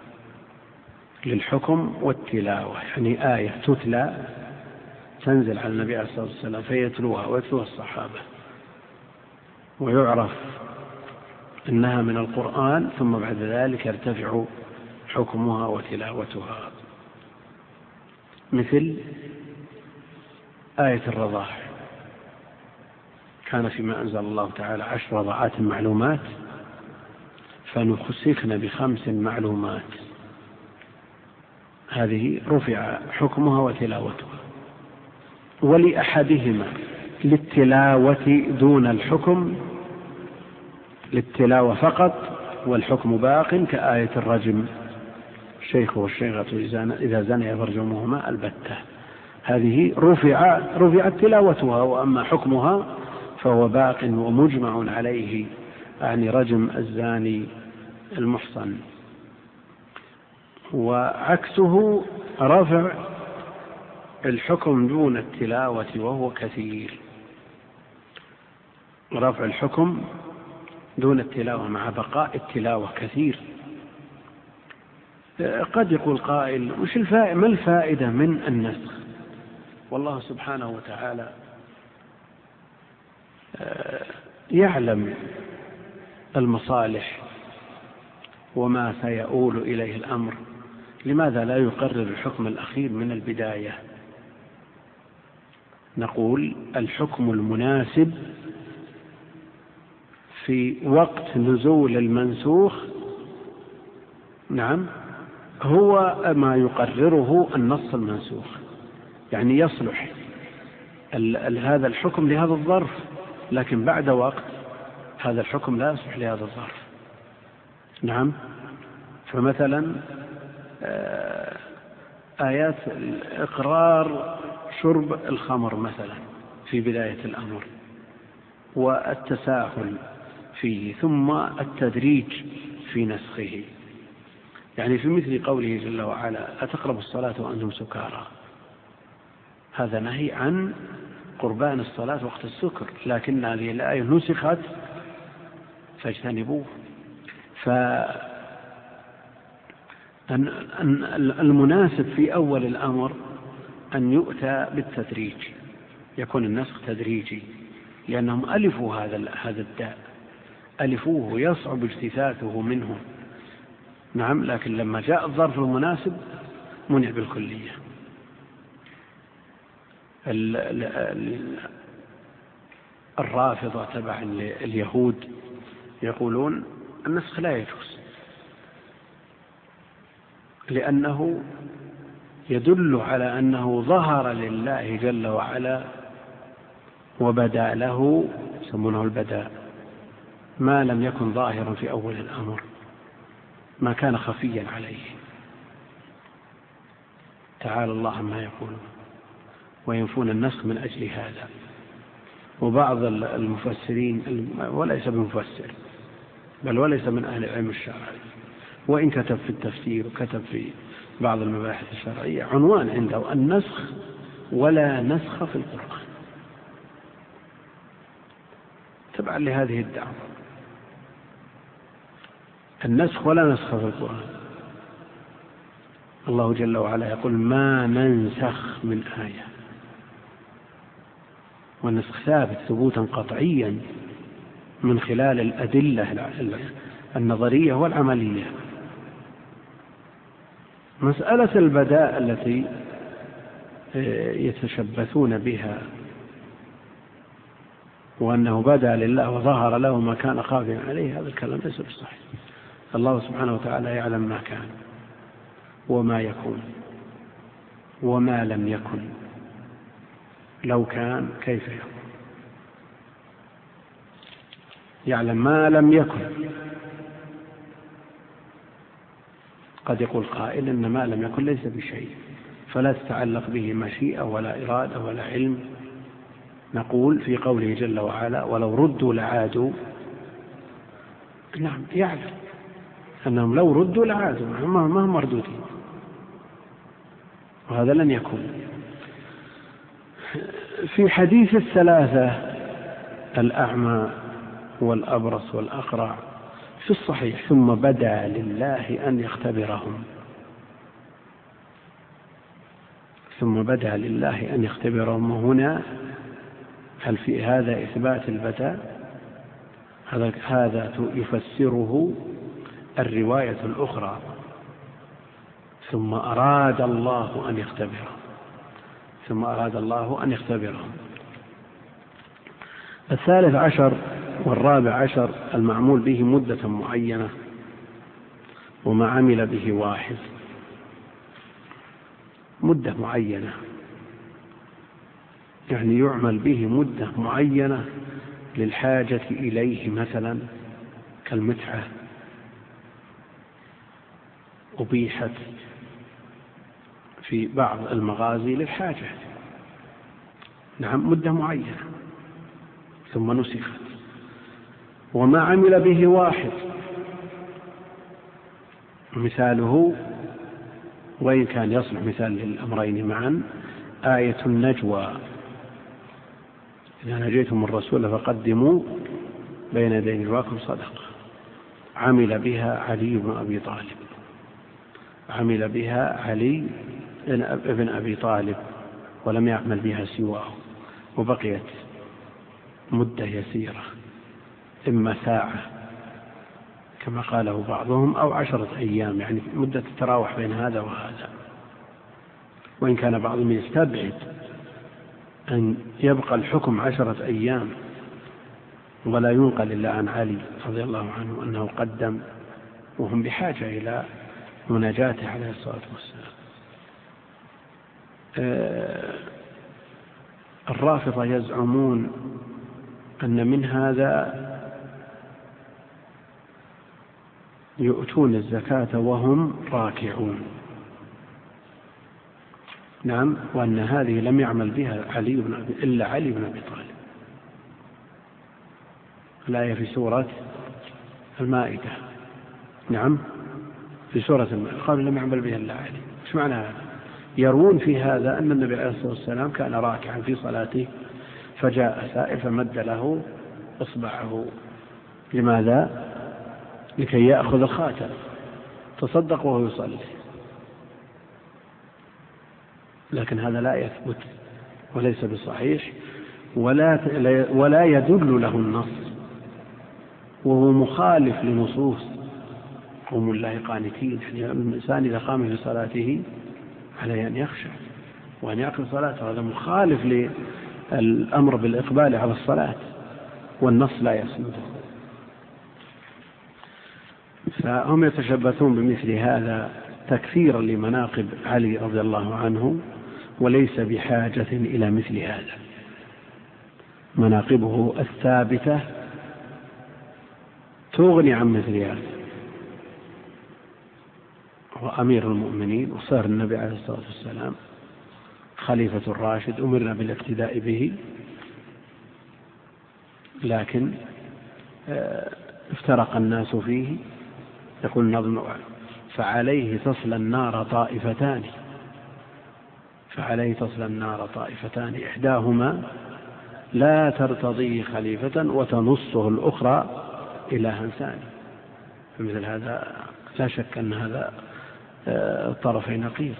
للحكم والتلاوة، يعني آية تتلى تنزل على النبي عليه الصلاة والسلام فيتلوها ويتلوها الصحابة، ويعرف أنها من القرآن، ثم بعد ذلك يرتفع حكمها وتلاوتها. مثل آية الرضاع: كان فيما أنزل الله تعالى 10 رضعات معلومات فنخسكن ب5 معلومات. هذه رفع حكمها وتلاوتها. ولأحدهما للتلاوة دون الحكم، للتلاوة فقط والحكم باق، كآية الرجم: الشيخ والشيخة إذا زنيا فارجموهما البتة. هذه رفعت تلاوتها، وأما حكمها فهو باق ومجمع عليه، يعني رجم الزاني المحصن. وعكسه رفع الحكم دون التلاوة وهو كثير. رفع الحكم دون التلاوة مع بقاء التلاوة كثير. قد يقول قائل ما الفائدة من النسخ؟ والله سبحانه وتعالى يعلم المصالح وما سيؤول إليه الأمر، لماذا لا يقرر الحكم الأخير من البداية؟ نقول الحكم المناسب في وقت نزول المنسوخ نعم هو ما يقرره النص المنسوخ، يعني يصلح هذا الحكم لهذا الظرف، لكن بعد وقت هذا الحكم لا يصلح لهذا الظرف. نعم. فمثلا آيات إقرار شرب الخمر مثلا في بداية الأمر، والتساهل فيه، ثم التدريج في نسخه، يعني في مثل قوله جل وعلا أتقربوا الصلاة وأنتم سكارى، هذا نهي عن قربان الصلاة وقت السكر، لكن هذه الآية نسخت فاجتنبوه. فالمناسب في أول الأمر أن يؤتى بالتدريج، يكون النسخ تدريجي، لأنهم ألفوا هذا الداء، ألفوه يصعب اجتثاثه منه. نعم. لكن لما جاء الظرف المناسب منع بالكلية. الرافضة تبع اليهود يقولون النسخ لا يجوز، لأنه يدل على أنه ظهر لله جل وعلا وبدا له، يسمونه البداء، ما لم يكن ظاهرا في أول الأمر، ما كان خفيا عليه. تعالى الله عما يقولون وينفون النسخ من أجل هذا. وبعض المفسرين، وليس بمفسر بل وليس من أهل العلم الشرعي، وإن كتب في التفسير وكتب في بعض المباحث الشرعية، عنوان عنده النسخ ولا نسخ في القرآن، تبعا لهذه الدعوة، النسخ ولا نسخ في القرآن. الله جل وعلا يقول ما ننسخ من آية، والنسخ ثابت ثبوتا قطعيا من خلال الأدلة النظرية والعملية. مسألة البداء التي يتشبثون بها وأنه بدا لله وظهر له ما كان خافيا عليه، هذا الكلام ليس بصحيح. الله سبحانه وتعالى يعلم ما كان وما يكون وما لم يكن، لو كان كيف يكون، يعلم ما لم يكن. قد يقول قائل إن ما لم يكن ليس بشيء، فلا تتعلق به مشيئة ولا إرادة ولا علم. نقول في قوله جل وعلا ولو ردوا لعادوا، نعم يعلم أنهم لو ردوا لعادوا ما هم مردودين، وهذا لن يكون. في حديث الثلاثة الأعمى والأبرص والأقرع في الصحيح ثم بدا لله أن يختبرهم، ثم بدا لله أن يختبرهم. وهنا هل في هذا إثبات البداء؟ هذا يفسره الرواية الأخرى ثم أراد الله أن يختبرهم، ثم أراد الله أن يختبرهم. الثالث عشر والرابع عشر المعمول به مدة معينة وما عمل به واحد، مدة معينة يعني يعمل به مدة معينة للحاجة إليه، مثلا كالمتعة أبيحت في بعض المغازي للحاجة، نعم مدة معينة ثم نسخت. وما عمل به واحد مثاله، وإن كان يصلح مثال للأمرين معا، آية النجوى إذا نجيتم الرسول فقدموا بين يدي نجواكم صدقة، عمل بها علي بن أبي طالب. عمل بها علي ابن أبي طالب ولم يعمل بها سواه، وبقيت مدة يسيرة، إما ساعة كما قاله بعضهم أو 10 أيام، يعني مدة تتراوح بين هذا وهذا. وإن كان بعضهم يستبعد أن يبقى الحكم 10 أيام ولا ينقل إلا عن علي رضي الله عنه أنه قدم، وهم بحاجة إلى مناجاته عليه الصلاة والسلام. الرافضة يزعمون أن من هذا يؤتون الزكاة وهم راكعون. نعم، وأن هذه لم يعمل بها إلا علي بن أبي طالب. الآية في سورة المائدة. نعم، في سورة المائدة قال لم يعمل بها إلا علي. إيش معنى هذا؟ يروون في هذا أن النبي عليه الصلاة والسلام كان راكعا في صلاته فجاء سائل فمد له إصبعه. لماذا؟ لكي يأخذ الخاتم، تصدق وهو يصلي. لكن هذا لا يثبت وليس بصحيح ولا يدل له النص، وهو مخالف لنصوص قوم الله قانتين. يعني الإنسان إذا قام في صلاته عليه أن يخشع وأن يعقل صلاته، هذا مخالف للأمر بالإقبال على الصلاة، والنص لا يسنده. فهم يتشبثون بمثل هذا تكثيرا لمناقب علي رضي الله عنه، وليس بحاجة إلى مثل هذا. مناقبه الثابتة تغني عن مثل هذا. هو أمير المؤمنين، وصار النبي عليه الصلاة والسلام خليفة الراشد، أمرنا بالاقتداء به، لكن افترق الناس فيه. يقول النظم: فعليه تصلى النار طائفتان، فعليه تصلى النار طائفتان، إحداهما لا ترتضيه خليفة وتنصه الأخرى إلها ثاني. فمثل هذا لا شك أن هذا الطرفين نقيض،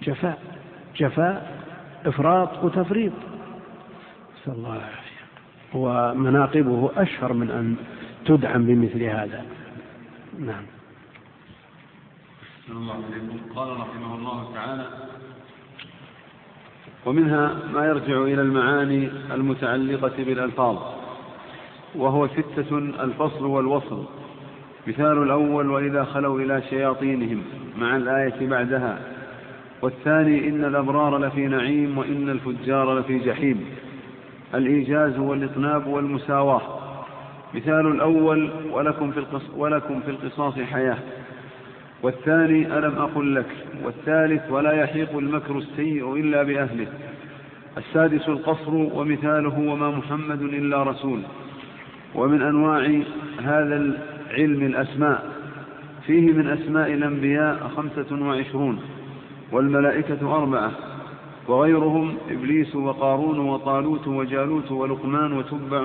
جفاء إفراط وتفريط، نسأل الله العافية. ومناقبه أشهر من أن تدعم بمثل هذا. نعم. قال رحمه الله تعالى: ومنها ما يرجع إلى المعاني المتعلقة بالألفاظ، وهو 6: الفصل والوصل. مثال الأول: وإذا خلوا إلى شياطينهم، مع الآية بعدها. والثاني: إن الأبرار لفي نعيم وإن الفجار لفي جحيم. الإيجاز والإطناب والمساواة. مثال الأول: ولكم في القصاص حياة. والثاني: ألم أقل لك. والثالث: ولا يحيق المكر السيء إلا بأهله. السادس: القصر، ومثاله: وما محمد إلا رسول. ومن أنواع هذا العلم الأسماء، فيه من أسماء الأنبياء 25، والملائكة 4، وغيرهم: إبليس وقارون وطالوت وجالوت ولقمان وتبع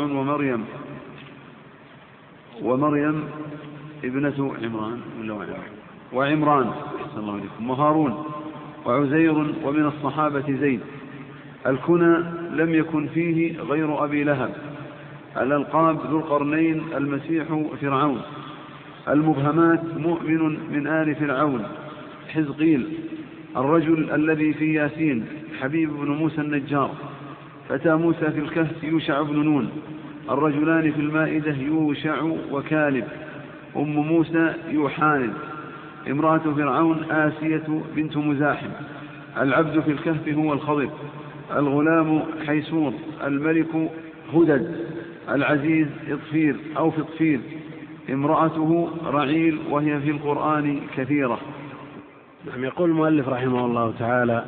ومريم ابنة عمران وعمران وهارون وعزير، ومن الصحابة زيد. الكنى لم يكن فيه غير أبي لهب. الألقاب: ذو القرنين، المسيح، فرعون. المبهمات: مؤمن من آل فرعون، حزقيل. الرجل الذي في ياسين: حبيب بن موسى النجار. فتى موسى في الكهف: يوشع بن نون. الرجلان في المائدة: يوشع وكالب. أم موسى: يوحان. امرأة فرعون: آسية بنت مزاحم. العبد في الكهف هو الخضر. الغلام: حيسور. الملك: هدد. العزيز: إطفير أو فطفير. امرأته: رعيل، وهي في القرآن كثيرة. نعم. يقول المؤلف رحمه الله تعالى: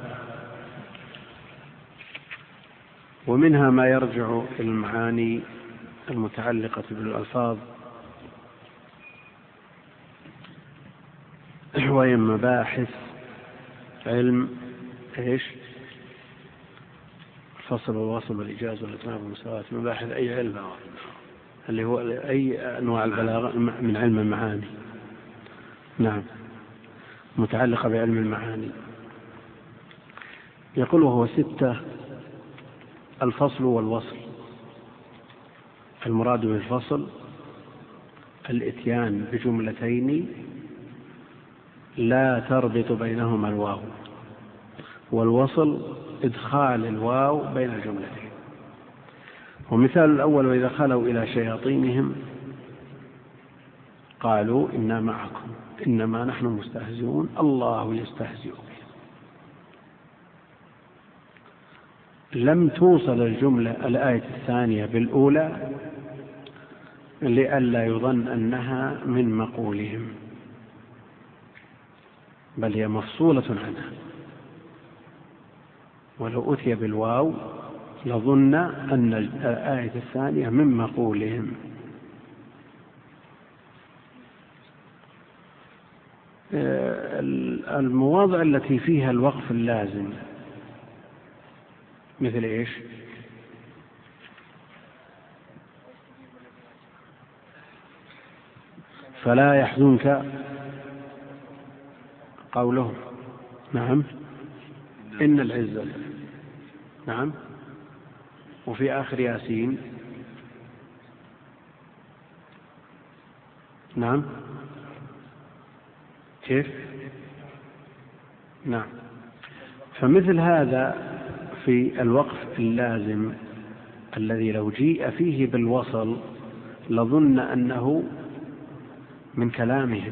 ومنها ما يرجع إلى المعاني المتعلقة بالألفاظ، وهي مباحث علم الفصل والوصل والإيجاز والإطناب والمساواة. مباحث أي علم؟ اللي هو أي أنواع البلاغة من علم المعاني. نعم. متعلقة بعلم المعاني. يقول وهو 6: الفصل والوصل. المراد بالفصل الإتيان بجملتين لا تربط بينهما الواو، والوصل إدخال الواو بين الجملتين. ومثال الأول: وإذا خلوا إلى شياطينهم قالوا إنا معكم إنما نحن مستهزئون الله يستهزئ بهم. لم توصل الآية الثانية بالأولى لئلا يظن أنها من مقولهم، بل هي مفصولة عنها، ولو أتي بالواو لظن أن الآية الثانية من مقولهم. المواضع التي فيها الوقف اللازم مثل إيش؟ فلا يحزنك قولهم، نعم، إن العزة، نعم. وفي آخر ياسين، نعم، كيف؟ نعم. فمثل هذا في الوقف اللازم الذي لو جيء فيه بالوصل لظن أنه من كلامهم.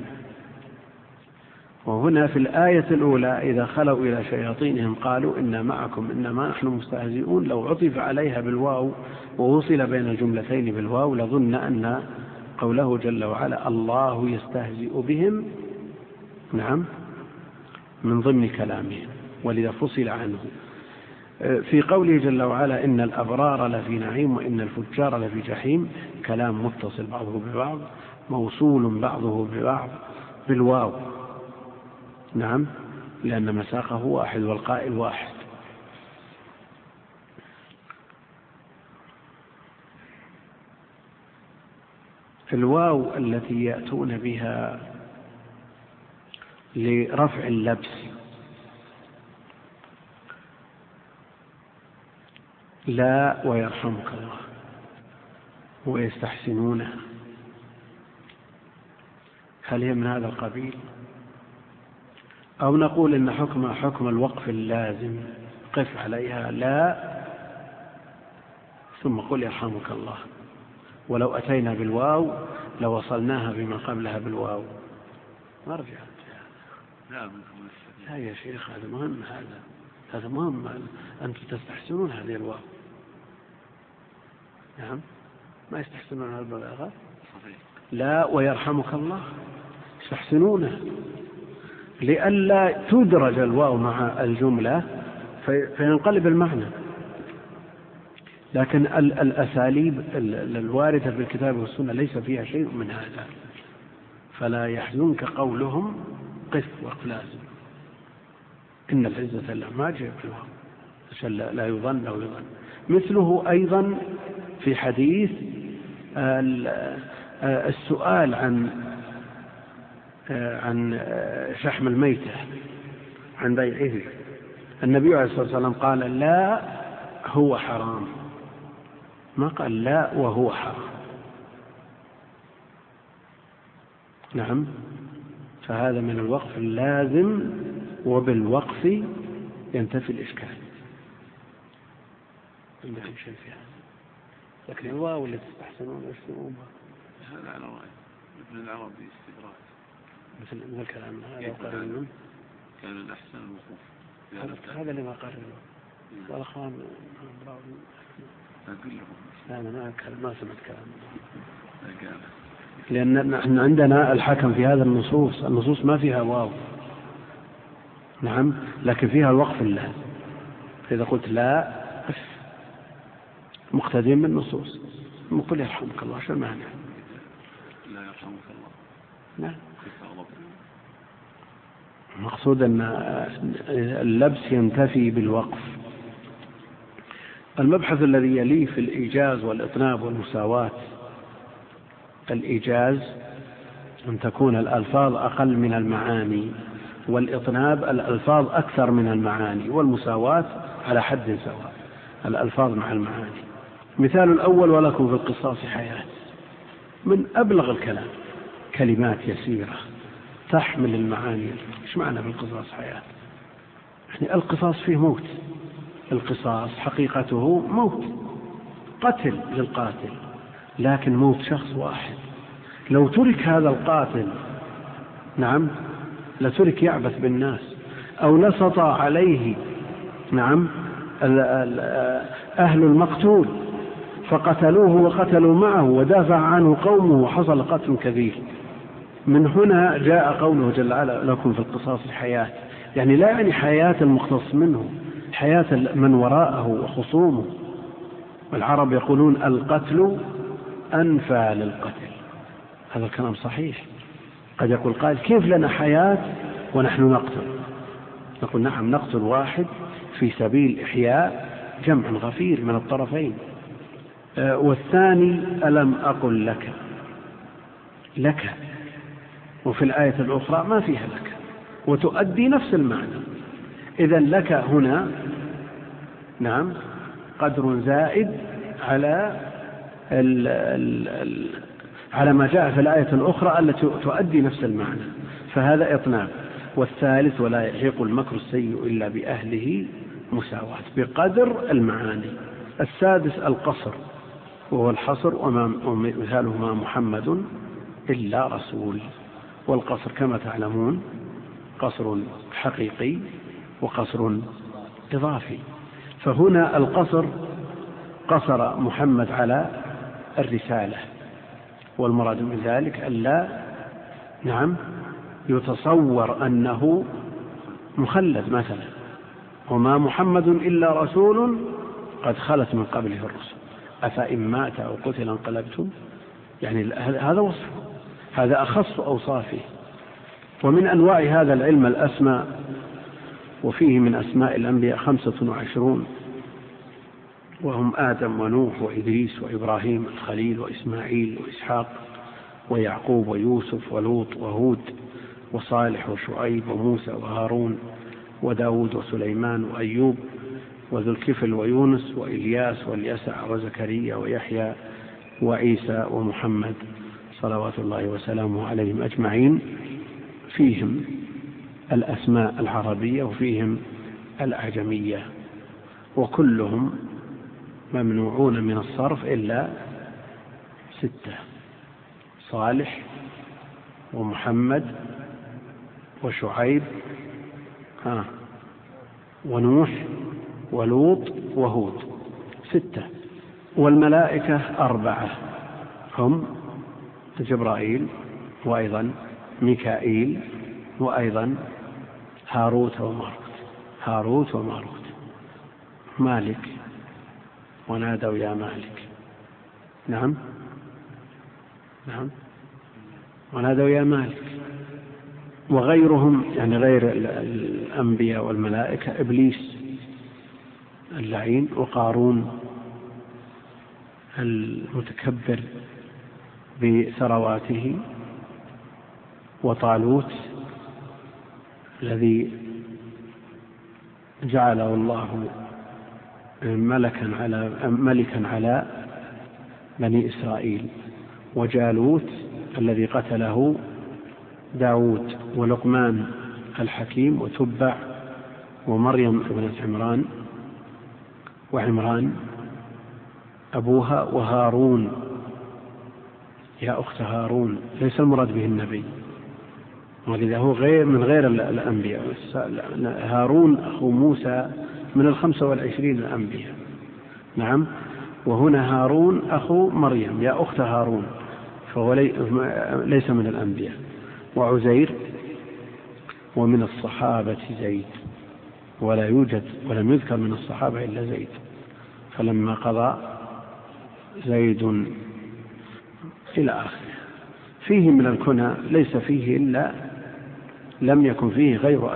وهنا في الآية الأولى إذا خلوا إلى شياطينهم قالوا إنا معكم إنما نحن مستهزئون، لو عطف عليها بالواو ووصل بين الجملتين بالواو لظن أن قوله جل وعلا الله يستهزئ بهم، نعم، من ضمن كلامهم، ولذا فصل عنه. في قوله جل وعلا إن الأبرار لفي نعيم وإن الفجار لفي جحيم، كلام متصل بعضه ببعض موصول بعضه ببعض بالواو، نعم، لأن مساقه واحد والقائل واحد. الواو التي يأتون بها لرفع اللبس لا ويرحمك الله ويستحسنونها، هل هي من هذا القبيل؟ أو نقول إن حكم الوقف اللازم قف عليها لا ثم قل يرحمك الله، ولو أتينا بالواو لوصلناها بما قبلها بالواو. أرجع لا يا شيخ، هذا مهم، هذا مهم، أنتم تستحسنون هذه الواو، نعم، ما يستحسنون البلاغة، لا ويرحمك الله يستحسنونه لئلا تدرج الواو مع الجملة فينقلب المعنى. لكن الأساليب الواردة في الكتاب والسنة ليس فيها شيء من هذا، فلا يحزنك قولهم قف وقف لازم، إن العزة لله ما جاء بالواو عشان لا يظن أو يظن. مثله أيضا في حديث السؤال عن شحم الميتة عن بيعه، النبي عليه الصلاة والسلام قال لا هو حرام، ما قال لا وهو حرام، نعم. فهذا من الوقف اللازم، وبالوقف ينتفي الإشكال. لكن الواو اللي تستحسنون يشتمون هذا على رأي ابن العربي استدراك مثل الكلام هذا قرر منه، كان الأحسن الوقوف هذا اللي ما قرر والأخوان أقول لهم أنا ما سمعت كلام، لأن نحن عندنا الحكم في هذا النصوص ما فيها واو، نعم، لكن فيها الوقف اللازم. إذا قلت لا مقتدين بالنصوص قل يرحمك الله، شو المعنى؟ لا يرحمك الله، نعم. المقصود أن اللبس ينتفي بالوقف. المبحث الذي يليه في الإيجاز والإطناب والمساواة: الإيجاز أن تكون الألفاظ أقل من المعاني والإطناب الألفاظ أكثر من المعاني، والمساواة على حد سواء، الألفاظ مع المعاني. مثال الأول: ولكم في القصاص حياة، من أبلغ الكلام، كلمات يسيرة تحمل المعاني. إيش معنى في القصاص حياة؟ يعني القصاص فيه موت، القصاص حقيقته موت، قتل للقاتل، لكن موت شخص واحد. لو ترك هذا القاتل نعم لترك يعبث بالناس، أو لسط عليه نعم أهل المقتول فقتلوه وقتلوا معه ودافع عنه قومه وحصل قتل كبير. من هنا جاء قوله جل وعلا: لكم في القصاص حياة، يعني لا يعني حياة المختص منه، حياة من وراءه وخصومه. والعرب يقولون: القتل أنفى للقتل. هذا الكلام صحيح. قد يقول قائل: كيف لنا حياة ونحن نقتل؟ نقول: نعم، نقتل واحد في سبيل إحياء جمع غفير من الطرفين. والثاني: ألم أقل لك، وفي الآية الأخرى ما فيها لك، وتؤدي نفس المعنى. إذن لك هنا نعم قدر زائد على ما جاء في الآية الأخرى التي تؤدي نفس المعنى، فهذا إطناب. والثالث: ولا يحيق المكر السيء إلا بأهله، مساواة بقدر المعاني. السادس: القصر، وهو الحصر، ومثاله: ما محمد إلا رسول. والقصر كما تعلمون قصر حقيقي وقصر إضافي. فهنا القصر قصر محمد على الرسالة، والمراد من ذلك ألا نعم يتصور أنه مخلد مثلا: وما محمد إلا رسول قد خلت من قبله الرسل أفإن مات أو قتل انقلبتم. يعني هذا وصف، هذا أخص أوصافه. ومن أنواع هذا العلم الأسماء، وفيه من أسماء الأنبياء 25، وهم آدم ونوح وإدريس وإبراهيم الخليل وإسماعيل وإسحاق ويعقوب ويوسف ولوط وهود وصالح وشعيب وموسى وهارون وداود وسليمان وأيوب وذو الكفل ويونس وإلياس واليسع وزكريا ويحيى وعيسى ومحمد صلوات الله وسلامه عليهم أجمعين. فيهم الأسماء العربية وفيهم الأعجمية، وكلهم ممنوعون من الصرف إلا 6: صالح ومحمد وشعيب ونوح ولوط وهود، 6. والملائكة 4: هم جبرائيل، وأيضا ميكائيل، وأيضا هاروت وماروت. مالك، ونادوا يا مالك، نعم ونادوا يا مالك. وغيرهم يعني غير الأنبياء والملائكة: إبليس اللعين، وقارون المتكبر بثرواته، وطالوت الذي جعله الله ملكا على بني إسرائيل، وجالوت الذي قتله داود، ولقمان الحكيم، وتبع، ومريم ابنة عمران وعمران أبوها، وهارون يا أخت هارون، ليس المراد به النبي، ولذا هو من غير الأنبياء. هارون أخو موسى من 25 الأنبياء، نعم. وهنا هارون أخو مريم يا أخت هارون، فهو ليس من الأنبياء. وعزير، ومن الصحابة زيد، ولم يذكر من الصحابة إلا زيد، فلما قضى زيد إلى آخره. فيه من الكنى ليس فيه إلا لم يكن فيه غير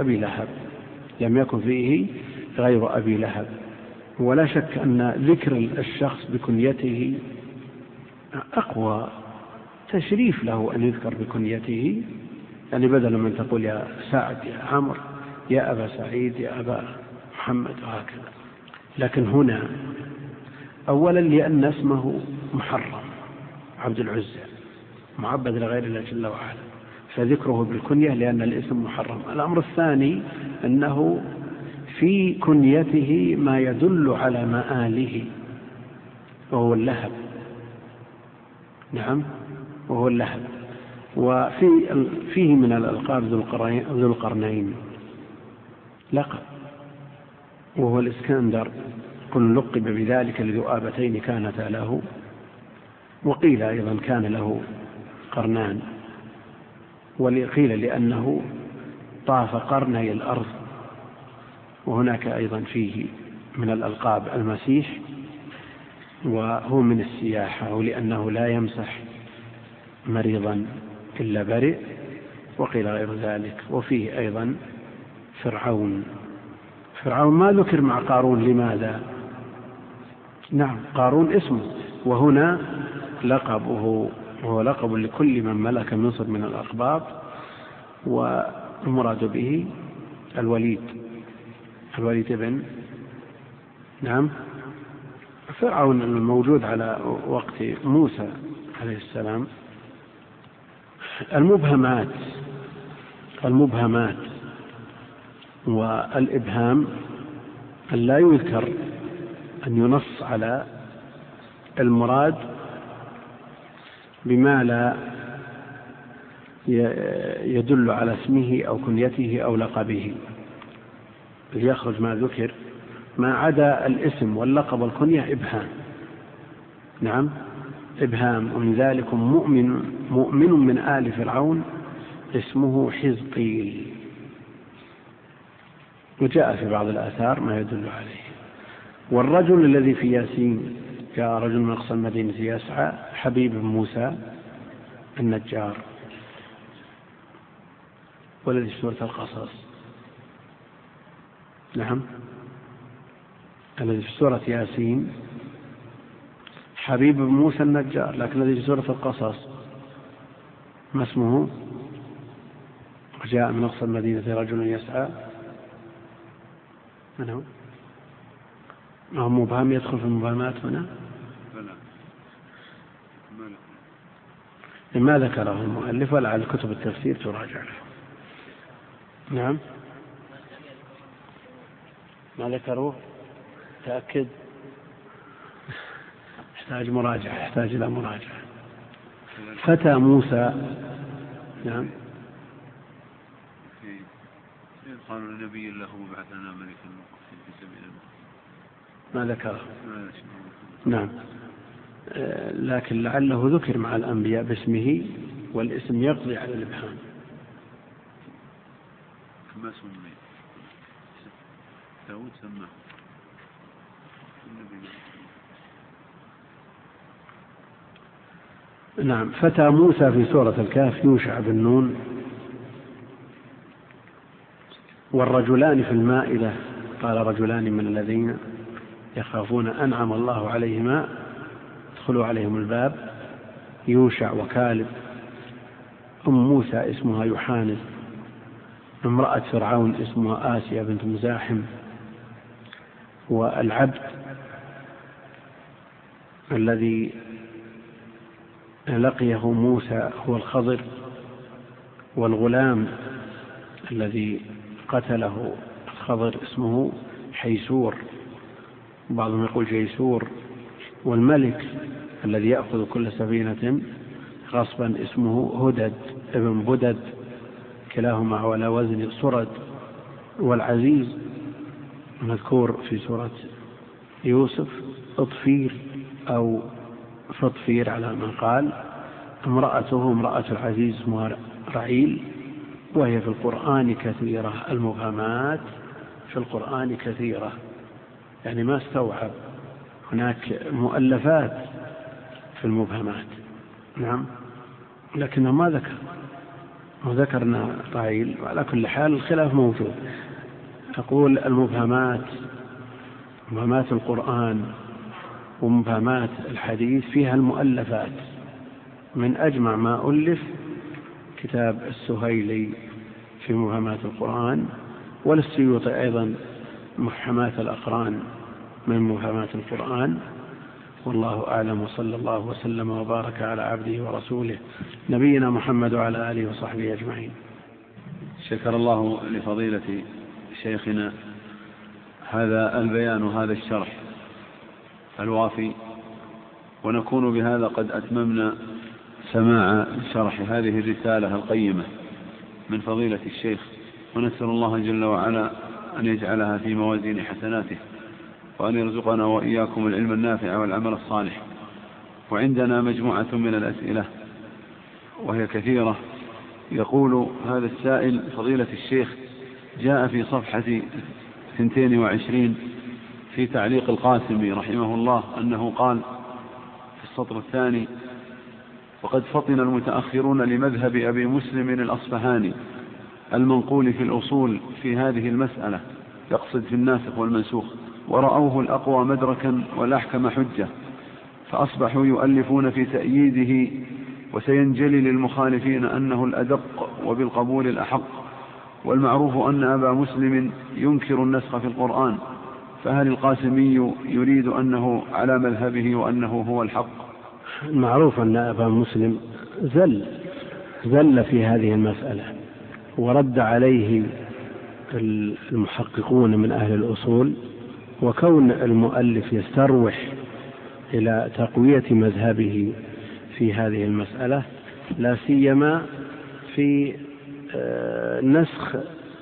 أبي لهب. ولا شك أن ذكر الشخص بكنيته أقوى تشريف له أن يذكر بكنيته يعني بدلا من تقول يا سعد يا عمرو يا أبا سعيد يا أبا محمد وهكذا. لكن هنا أولا لأن اسمه محرم، عبد العزى معبد لغير الله جل وعلا، فذكره بالكنية لأن الاسم محرم. الأمر الثاني أنه في كنيته ما يدل على مآله وهو اللهب. نعم، وهو اللهب. وفيه من الألقاب ذو القرنين لقب وهو الإسكندر، كن لقب بذلك لذؤابتين كانتا له، وقيل أيضا كان له قرنان، وقيل لأنه طاف قرني الأرض. وهناك أيضا فيه من الألقاب المسيح، وهو من السياحة، ولأنه لا يمسح مريضا إلا برئ، وقيل غير ذلك. وفيه أيضا فرعون ما ذكر مع قارون، لماذا؟ نعم، قارون اسمه، وهنا لقبه، وهو لقب لكل من ملك مصر من الأقباط، والمراد به الوليد بن نعم فرعون الموجود على وقت موسى عليه السلام. المبهمات والإبهام أن لا يذكر، أن ينص على المراد بما لا يدل على اسمه أو كنيته أو لقبه، ليخرج ما ذكر، ما عدا الاسم واللقب والكنية إبهام. نعم، إبهام. ومن ذلك مؤمن من آل فرعون اسمه حزقيل، وجاء في بعض الآثار ما يدل عليه. والرجل الذي في ياسين جاء رجل من أقصى المدينة يسعى، حبيب موسى النجار، والذي في سورة القصص. نعم، الذي في سورة ياسين حبيب موسى النجار، لكن الذي في سورة القصص ما اسمه؟ وجاء من أقصى المدينة رجل يسعى، من هو؟ هو مبهم يدخل في المبهمات هنا؟ ما ذكره المؤلف، ولعل كتب التفسير تراجع له. نعم، ما ذكروه، تأكد، يحتاج إلى مراجعة. فتى موسى. نعم، قالوا لنبي الله وبعث لنا ملكا نقتل في سبيل الله، ما ذكره. نعم، لكن لعله ذكر مع الأنبياء باسمه، والاسم يقضي على الإبهام. ما سمي داود سماه النبي. نعم، فتى موسى في سورة الكهف يوشع بن نون. والرجلان في المائدة قال رجلان من الذين يخافون أنعم الله عليهما ادخلوا عليهم الباب، يوشع وكالب. موسى اسمها يحانث، امرأة فرعون اسمها آسيا بنت مزاحم. والعبد الذي لقيه موسى هو الخضر، والغلام الذي قتله الخضر اسمه حيسور، بعضهم يقول جيسور. والملك الذي يأخذ كل سفينة غصبا اسمه هدد ابن بدد، كلاهما على وزن صرد. والعزيز مذكور في سورة يوسف اطفير أو فطفير على من قال. امرأته امرأة العزيز اسمها رعيل، وهي في القرآن كثيرة. المبهمات في القرآن كثيرة، يعني ما استوعب، هناك مؤلفات في المبهمات. نعم، لكنه ما ذكر، وذكرنا رعيل. وعلى كل حال الخلاف موجود. أقول المبهمات، مبهمات القرآن ومبهمات الحديث فيها المؤلفات. من أجمع ما ألف كتاب السهيلي في مفهمات القرآن، وللسيوطي أيضا محكمات الأقران من مفهمات القرآن. والله أعلم، وصلى الله وسلم وبارك على عبده ورسوله نبينا محمد وعلى آله وصحبه أجمعين. شكر الله لفضيلة شيخنا هذا البيان وهذا الشرح الوافي، ونكون بهذا قد أتممنا سماع شرح هذه الرسالة القيمة من فضيلة الشيخ، ونسأل الله جل وعلا أن يجعلها في موازين حسناته، وأن يرزقنا وإياكم العلم النافع والعمل الصالح. وعندنا مجموعة من الأسئلة وهي كثيرة. يقول هذا السائل: فضيلة الشيخ، جاء في صفحة 22 في تعليق القاسمي رحمه الله أنه قال في السطر الثاني: وقد فطن المتأخرون لمذهب أبي مسلم الأصفهاني المنقول في الأصول في هذه المسألة، يقصد في الناسخ والمنسوخ، ورأوه الأقوى مدركا والأحكم حجة، فأصبحوا يؤلفون في تأييده، وسينجلي للمخالفين أنه الأدق وبالقبول الأحق. والمعروف أن أبا مسلم ينكر النسخ في القرآن، فهل القاسمي يريد أنه على مذهبه وأنه هو الحق؟ المعروف أن أبا مسلم زل في هذه المسألة، ورد عليه المحققون من أهل الأصول، وكون المؤلف يستروح إلى تقوية مذهبه في هذه المسألة، لا سيما في نسخ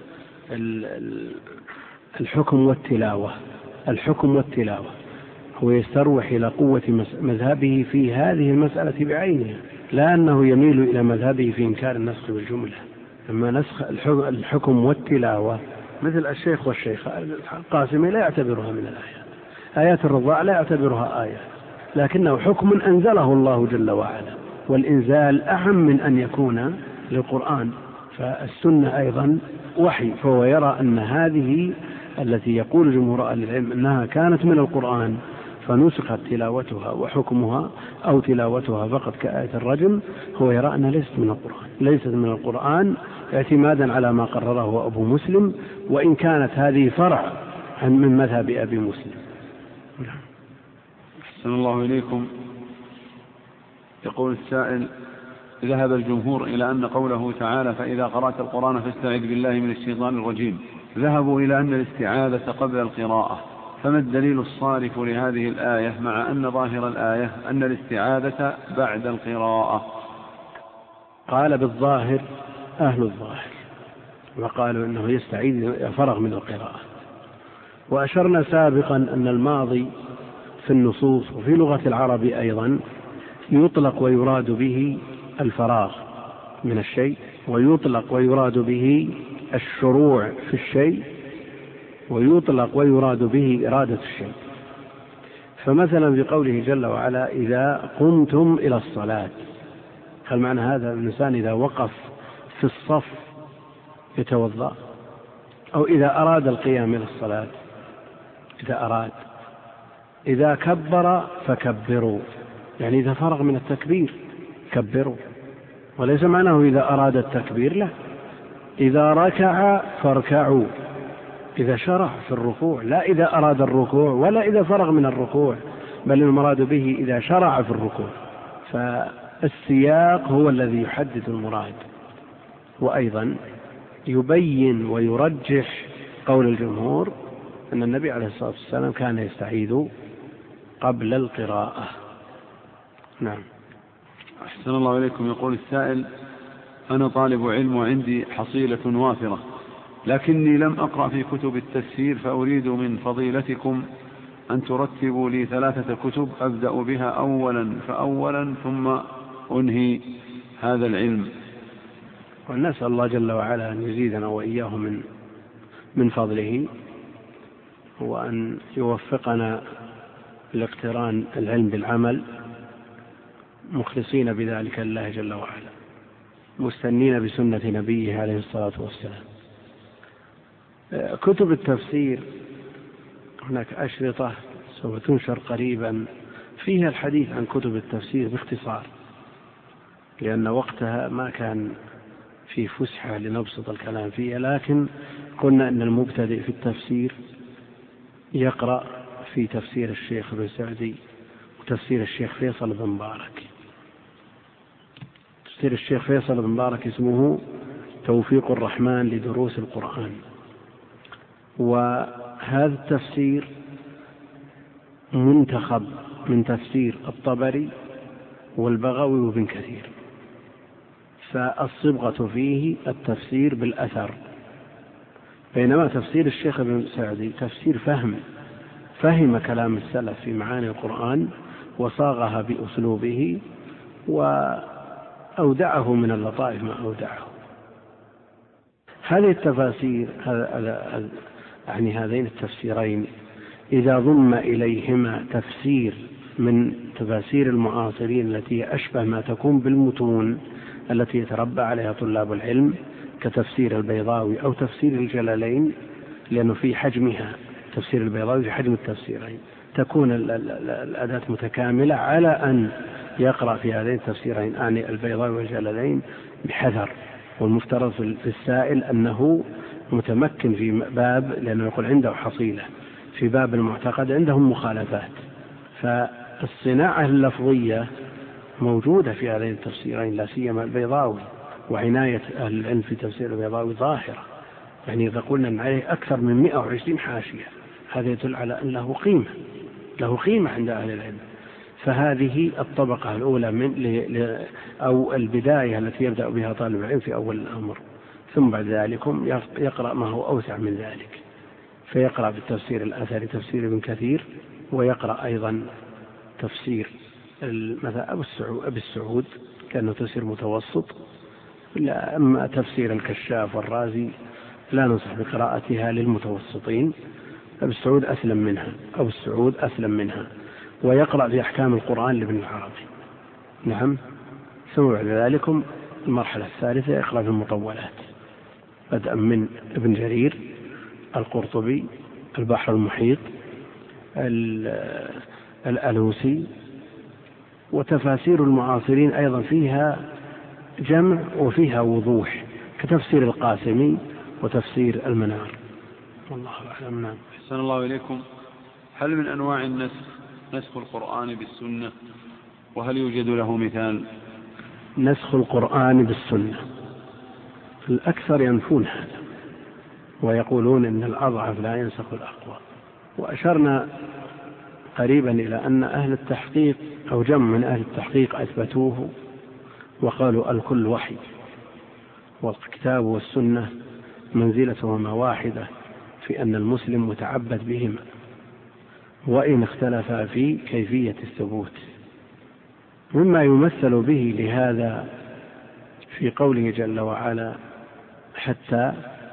الحكم والتلاوة، هو يستروح إلى قوة مذهبه في هذه المسألة بعينها، لا أنه يميل إلى مذهبه في إنكار النسخ بالجملة. أما نسخ الحكم والتلاوة مثل الشيخ والشيخ القاسمي لا يعتبرها من الآيات، آيات الرضاع لا يعتبرها آية، لكنه حكم أنزله الله جل وعلا، والإنزال أهم من أن يكون للقرآن، فالسنة أيضا وحي، فهو يرى أن هذه التي يقول جمهور أهل العلم أنها كانت من القرآن فنسخت تلاوتها وحكمها، أو تلاوتها فقط كآية الرجم، هو يرى أنها ليست من القرآن اعتمادا على ما قرره أبو مسلم، وإن كانت هذه فرع من مذهب أبي مسلم. أحسن الله إليكم. يقول السائل: ذهب الجمهور إلى أن قوله تعالى: فإذا قرأت القرآن فاستعذ بالله من الشيطان الرجيم، ذهبوا إلى أن الاستعاذة قبل القراءة، فما الدليل الصارف لهذه الآية مع أن ظاهر الآية أن الاستعاذة بعد القراءة؟ قال بالظاهر أهل الظاهر، وقالوا أنه يستعيذ فرغ من القراءة. وأشرنا سابقا أن الماضي في النصوص وفي لغة العرب أيضا يطلق ويراد به الفراغ من الشيء، ويطلق ويراد به الشروع في الشيء، ويطلق ويراد به إرادة الشيء. فمثلا بقوله جل وعلا: إذا قمتم إلى الصلاة، هل معنى هذا الإنسان إذا وقف في الصف يتوضأ، أو إذا أراد القيام إلى الصلاة، إذا كبر فكبروا، يعني إذا فرغ من التكبير كبروا، وليس معناه إذا أراد التكبير، لا، إذا ركع فاركعوا، إذا شرع في الركوع، لا إذا أراد الركوع ولا إذا فرغ من الركوع، بل المراد به إذا شرع في الركوع. فالسياق هو الذي يحدد المراد. وأيضا يبين ويرجح قول الجمهور أن النبي عليه الصلاة والسلام كان يستعيذ قبل القراءة. نعم. أحسن الله إليكم. يقول السائل: أنا طالب علم وعندي حصيلة وافرة، لكني لم أقرأ في كتب التفسير، فأريد من فضيلتكم أن ترتبوا لي 3 كتب أبدأ بها أولا ثم أنهي هذا العلم. ونسأل الله جل وعلا أن يزيدنا وإياه من فضله، وأن يوفقنا لاقتران العلم بالعمل، مخلصين بذلك لله جل وعلا، مستنين بسنة نبيه عليه الصلاة والسلام. كتب التفسير هناك أشرطة سوف تنشر قريبا فيها الحديث عن كتب التفسير باختصار، لأن وقتها ما كان في فسحة لنبسط الكلام فيها، لكن قلنا أن المبتدئ في التفسير يقرأ في تفسير الشيخ ابن سعدي وتفسير الشيخ فيصل بن مبارك. تفسير الشيخ فيصل بن مبارك اسمه توفيق الرحمن لدروس القرآن، وهذا التفسير منتخب من تفسير الطبري والبغوي وابن كثير، فالصبغة فيه التفسير بالأثر، بينما تفسير الشيخ ابن سعدي تفسير فهم كلام السلف في معاني القرآن وصاغها بأسلوبه وأودعه من اللطائف ما أودعه. هذه التفاسير يعني هذين التفسيرين إذا ضم إليهما تفسير من تفاسير المعاصرين التي أشبه ما تكون بالمتون التي يتربى عليها طلاب العلم كتفسير البيضاوي أو تفسير الجلالين، لأنه في حجمها تفسير البيضاوي في حجم التفسيرين، تكون الأداة متكاملة على أن يقرأ في هذين التفسيرين يعني البيضاوي والجلالين بحذر. والمفترض في السائل أنه متمكن في باب، لأنه يقول عنده حصيلة في باب المعتقد، عندهم مخالفات، فالصناعة اللفظية موجودة في هذين التفسيرين لا سيما البيضاوي، وعناية أهل العلم في تفسير البيضاوي ظاهرة، يعني إذا قلنا أن عليه أكثر من 120 حاشية، هذا يدل على أن له قيمة عند أهل العلم. فهذه الطبقة الأولى أو البداية التي يبدأ بها طالب العلم في أول الأمر، ثم بعد ذلك يقرأ ما هو أوسع من ذلك، فيقرأ بالتفسير الأثري تفسير ابن كثير، ويقرأ أيضا تفسير مثلا أبي السعود كأنه تفسير متوسط. أما تفسير الكشاف والرازي لا ننصح بقراءتها للمتوسطين، أبي السعود أسلم منها. ويقرأ في أحكام القرآن لابن العربي. نعم. ثم بعد ذلك المرحلة الثالثة يقرأ في المطولات، بدءا من ابن جرير، القرطبي، البحر المحيط، الألوسي، وتفاسير المعاصرين أيضا فيها جمع وفيها وضوح كتفسير القاسمي وتفسير المنار. والله أعلم. نعم. أحسن الله إليكم. هل من أنواع نسخ القرآن بالسنة، وهل يوجد له مثال؟ نسخ القرآن بالسنة الأكثر ينفون هذا ويقولون إن الأضعف لا ينسخ الأقوى، وأشرنا قريبا إلى أن أهل التحقيق أو جمع من أهل التحقيق أثبتوه وقالوا الكل وحي، والكتاب والسنة منزلتهما واحدة في أن المسلم متعبد بهما، وإن اختلفا في كيفية الثبوت. مما يمثل به لهذا في قوله جل وعلا حتى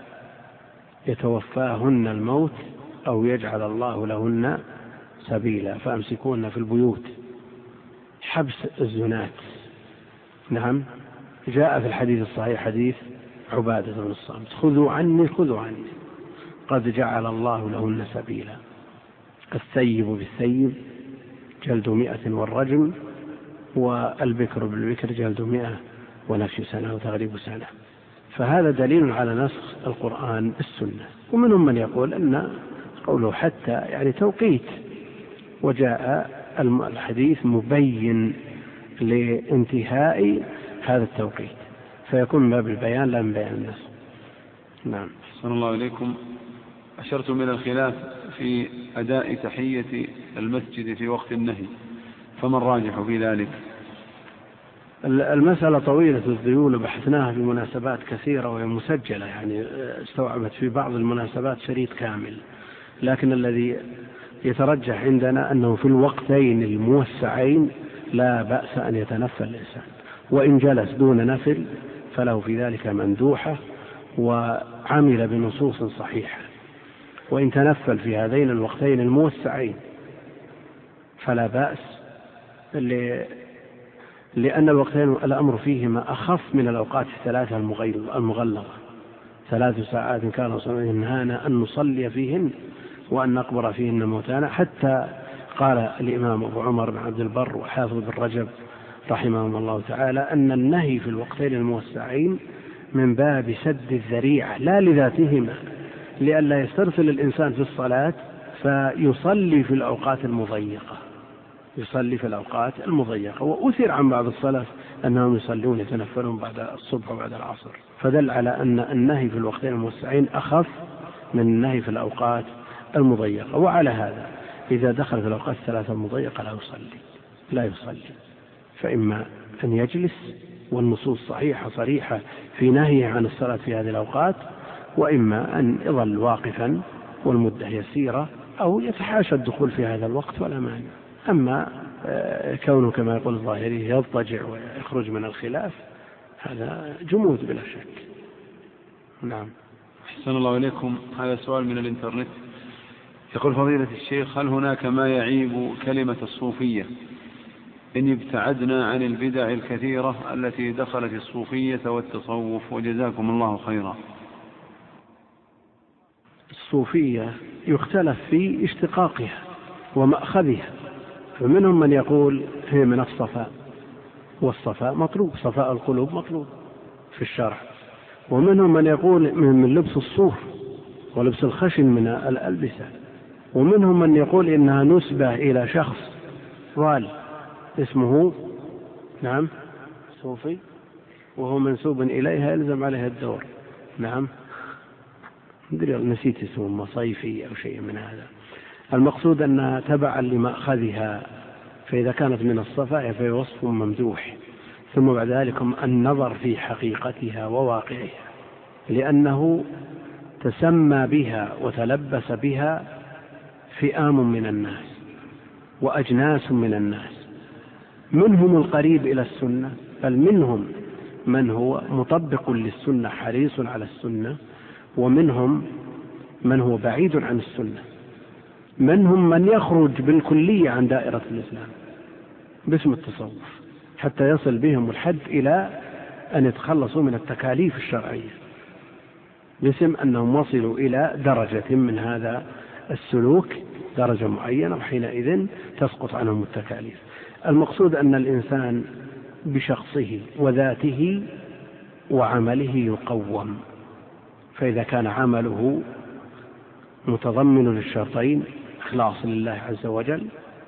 يتوفاهن الموت أو يجعل الله لهن سبيلا فأمسكوهن في البيوت، حبس الزنات. نعم. جاء في الحديث الصحيح حديث عبادة بن الصامت خذوا عني قد جعل الله لهن سبيلا. الثيب بالثيب جلد 100 والرجم، والبكر بالبكر جلد 100 ونفي سنة وتغريب سنة. فهذا دليل على نسخ القرآن بالسنة. ومنهم من يقول أن قوله حتى يعني توقيت، وجاء الحديث مبين لانتهاء هذا التوقيت، فيكون باب البيان لا من بيان النسخ. نعم. أحسن الله إليكم. أشرتم إلى الخلاف في أداء تحية المسجد في وقت النهي، فما الراجح في ذلك؟ المسألة طويلة الذيول وبحثناها في مناسبات كثيرة وهي مسجلة، يعني استوعبت في بعض المناسبات شريط كامل، لكن الذي يترجح عندنا أنه في الوقتين الموسعين لا بأس أن يتنفل الإنسان، وإن جلس دون نفل فله في ذلك مندوحة وعمل بنصوص صحيحة، وإن تنفل في هذين الوقتين الموسعين فلا بأس، لأن الوقتين الأمر فيهما أخف من الأوقات الثلاثة المغلظة. 3 ساعات كان ينهانا أن نصلي فيهن وأن نقبر فيهن موتانا، حتى قال الإمام أبو عمر بن عبد البر وحافظ بن رجب رحمهم الله تعالى أن النهي في الوقتين الموسعين من باب سد الذريعة لا لذاتهما، لئلا يسترسل الإنسان في الصلاة فيصلي في الأوقات المضيقة، يصلي في الأوقات المضيقة. وأثر عن بعض السلف أنهم يصلون يتنفلون بعد الصبح وبعد العصر، فدل على أن النهي في الوقتين الموسعين أخف من النهي في الأوقات المضيقة. وعلى هذا إذا دخل في الأوقات الثلاثة المضيقة لا يصلي، فإما أن يجلس، والنصوص صريحة في نهيه عن الصلاة في هذه الأوقات، وإما أن يظل واقفا والمدة يسيرة، أو يتحاشى الدخول في هذا الوقت ولا مانع. أما كونه كما يقول الظاهري يضطجع ويخرج من الخلاف، هذا جمود بلا شك. نعم. أحسن الله إليكم. هذا سؤال من الإنترنت، يقول فضيلة الشيخ: هل هناك ما يعيب كلمة الصوفية إن ابتعدنا عن البدع الكثيرة التي دخلت الصوفية والتصوف؟ وجزاكم الله خيرا. الصوفية يختلف في اشتقاقها ومأخذها، فمنهم من يقول هي من الصفاء، والصفاء مطلوب، صفاء القلوب مطلوب في الشرع. ومنهم من يقول من لبس الصوف ولبس الخشن من الألبسة. ومنهم من يقول إنها نسبة إلى شخص ضال اسمه نعم صوفي، وهو منسوب إليها يلزم عليها الدور. نعم، نسيت اسمه، مصيفي أو شيء من هذا. المقصود أنها تبعا لمأخذها، فإذا كانت من الصفاء فهي وصف ممدوح، ثم بعد ذلك النظر في حقيقتها وواقعها، لأنه تسمى بها وتلبس بها فئام من الناس وأجناس من الناس، منهم القريب إلى السنة، بل منهم من هو مطبق للسنة حريص على السنة، ومنهم من هو بعيد عن السنة، منهم من يخرج بالكلية عن دائرة الإسلام باسم التصوف، حتى يصل بهم الحد إلى أن يتخلصوا من التكاليف الشرعية باسم أنهم وصلوا إلى درجة من هذا السلوك، درجة معينة، وحينئذ تسقط عنهم التكاليف. المقصود أن الإنسان بشخصه وذاته وعمله يقوم، فإذا كان عمله متضمن للشرطين: إخلاص لله عز وجل،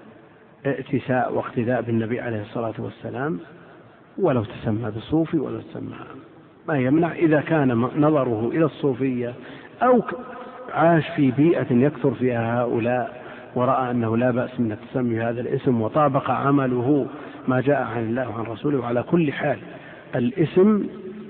ائتساء واقتداء بالنبي عليه الصلاة والسلام، ولو تسمى بصوفي ولو تسمى، ما يمنع إذا كان نظره إلى الصوفية أو عاش في بيئة يكثر فيها هؤلاء ورأى أنه لا بأس من التسمي هذا الاسم، وطابق عمله ما جاء عن الله وعن رسوله. وعلى كل حال الاسم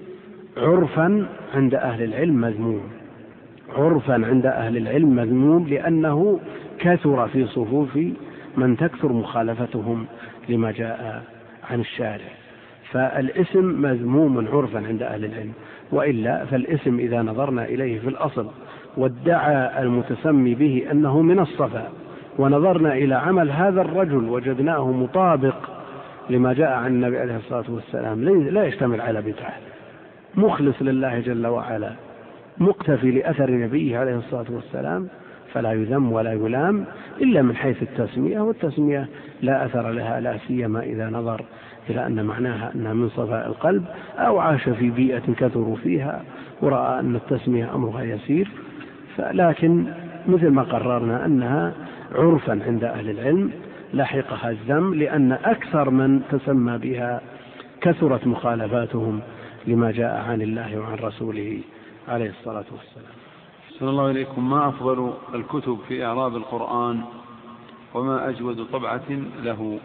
عرفا عند أهل العلم مذموم، عرفا عند أهل العلم مذموم، لأنه كثر في صفوف من تكثر مخالفتهم لما جاء عن الشارع، فالاسم مذموم عرفا عند أهل العلم. وإلا فالاسم إذا نظرنا إليه في الأصل وادعى المتسمي به أنه من الصفاء، ونظرنا إلى عمل هذا الرجل وجدناه مطابق لما جاء عن النبي عليه الصلاة والسلام، لا يشتمل على بدعة، مخلص لله جل وعلا، مقتفي لأثر نبيه عليه الصلاة والسلام، فلا يذم ولا يلام إلا من حيث التسمية، والتسمية لا أثر لها، لا سيما إذا نظر إلى أن معناها أنها من صفاء القلب، أو عاش في بيئة كثروا فيها ورأى أن التسمية أمرها يسير. لكن مثل ما قررنا أنها عرفا عند أهل العلم لاحقها الذم، لأن أكثر من تسمى بها كثرت مخالفاتهم لما جاء عن الله وعن رسوله عليه الصلاة والسلام. أحسن الله إليكم. ما أفضل الكتب في إعراب القرآن، وما أجود طبعة له؟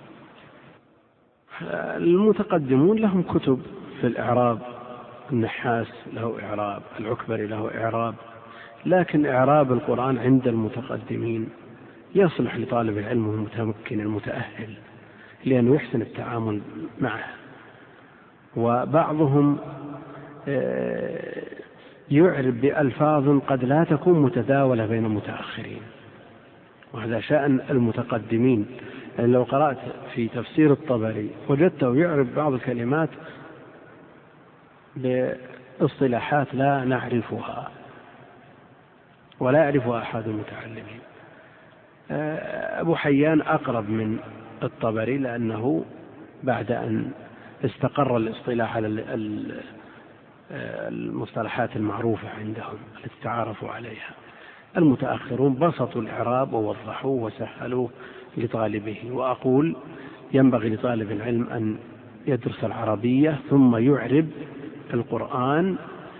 المتقدمون لهم كتب في الإعراب، النحاس له إعراب، العكبري له إعراب، لكن إعراب القرآن عند المتقدمين يصلح لطالب العلم المتمكن المتأهل لأنه يحسن التعامل معه. وبعضهم يعرب بألفاظ قد لا تكون متداولة بين المتأخرين، وهذا شأن المتقدمين. يعني لو قرأت في تفسير الطبري وجدته يعرب بعض الكلمات باصطلاحات لا نعرفها ولا يعرفها أحد المتعلمين. أبو حيان أقرب من الطبري، لأنه بعد أن استقر الاصطلاح على المصطلحات المعروفة عندهم التي تعارفوا عليها. المتأخرون بسطوا الإعراب ووضحوه وسهلوه لطالبه. وأقول ينبغي لطالب العلم أن يدرس العربية ثم يعرب القرآن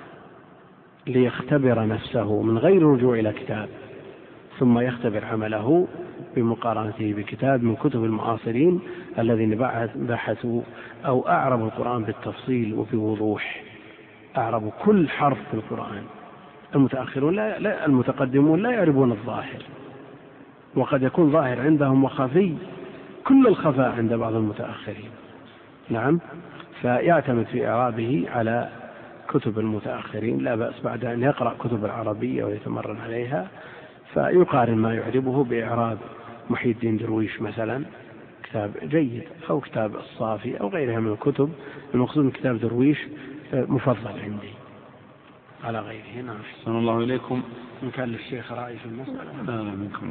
ليختبر نفسه من غير رجوع إلى كتاب، ثم يختبر عمله بمقارنته بكتاب من كتب المعاصرين الذين بحثوا أو أعربوا القرآن بالتفصيل وبوضوح، أعربوا كل حرف في القرآن. المتأخرون المتقدمون لا يعرفون الظاهر، وقد يكون ظاهر عندهم وخفي كل الخفاء عند بعض المتأخرين. نعم، فيعتمد في إعرابه على كتب المتأخرين، لا بأس بعد أن يقرأ كتب العربية ويتمرن عليها فيقارن ما يعربه بإعراب محي الدين درويش مثلا، كتاب جيد، أو كتاب الصافي أو غيرها من الكتب. المقصود من كتاب درويش مفضل عندي على غيره. نعم. أحسن الله إليكم. إن كان للشيخ رأي في المسألة. لا منكم.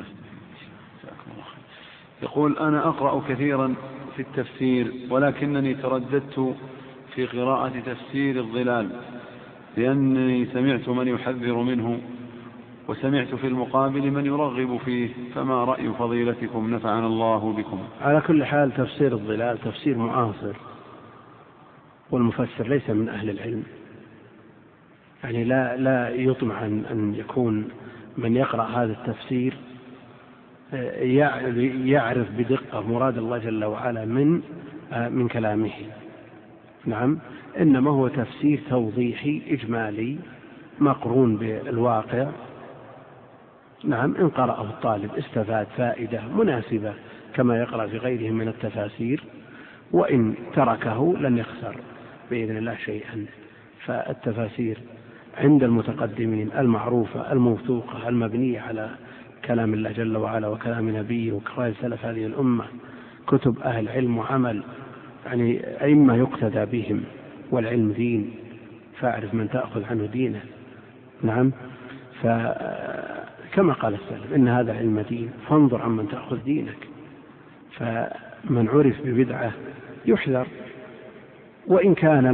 يقول: أنا أقرأ كثيرا في التفسير، ولكنني ترددت في قراءة تفسير الظلال لأنني سمعت من يحذر منه، وسمعت في المقابل من يرغب فيه، فما رأي فضيلتكم نفعنا الله بكم؟ على كل حال تفسير الظلال تفسير معاصر، والمفسر ليس من أهل العلم، يعني لا يطمع أن يكون من يقرأ هذا التفسير يعرف بدقة مراد الله جل وعلا من كلامه. نعم، إنما هو تفسير توضيحي إجمالي مقرون بالواقع. نعم، إن قرأه الطالب استفاد فائدة مناسبة كما يقرأ في غيره من التفاسير، وإن تركه لن يخسر بإذن الله شيئا. فالتفاسير عند المتقدمين المعروفة الموثوقة المبنية على كلام الله جل وعلا وكلام نبيه وكلام سلف هذه الأمة، كتب أهل علم وعمل، يعني أئمة يقتدى بهم، والعلم دين فاعرف من تأخذ عنه دينه. نعم، فكما قال السلف: إن هذا علم دين فانظر عمن تأخذ دينك. فمن عرف ببدعة يحذر، وإن كان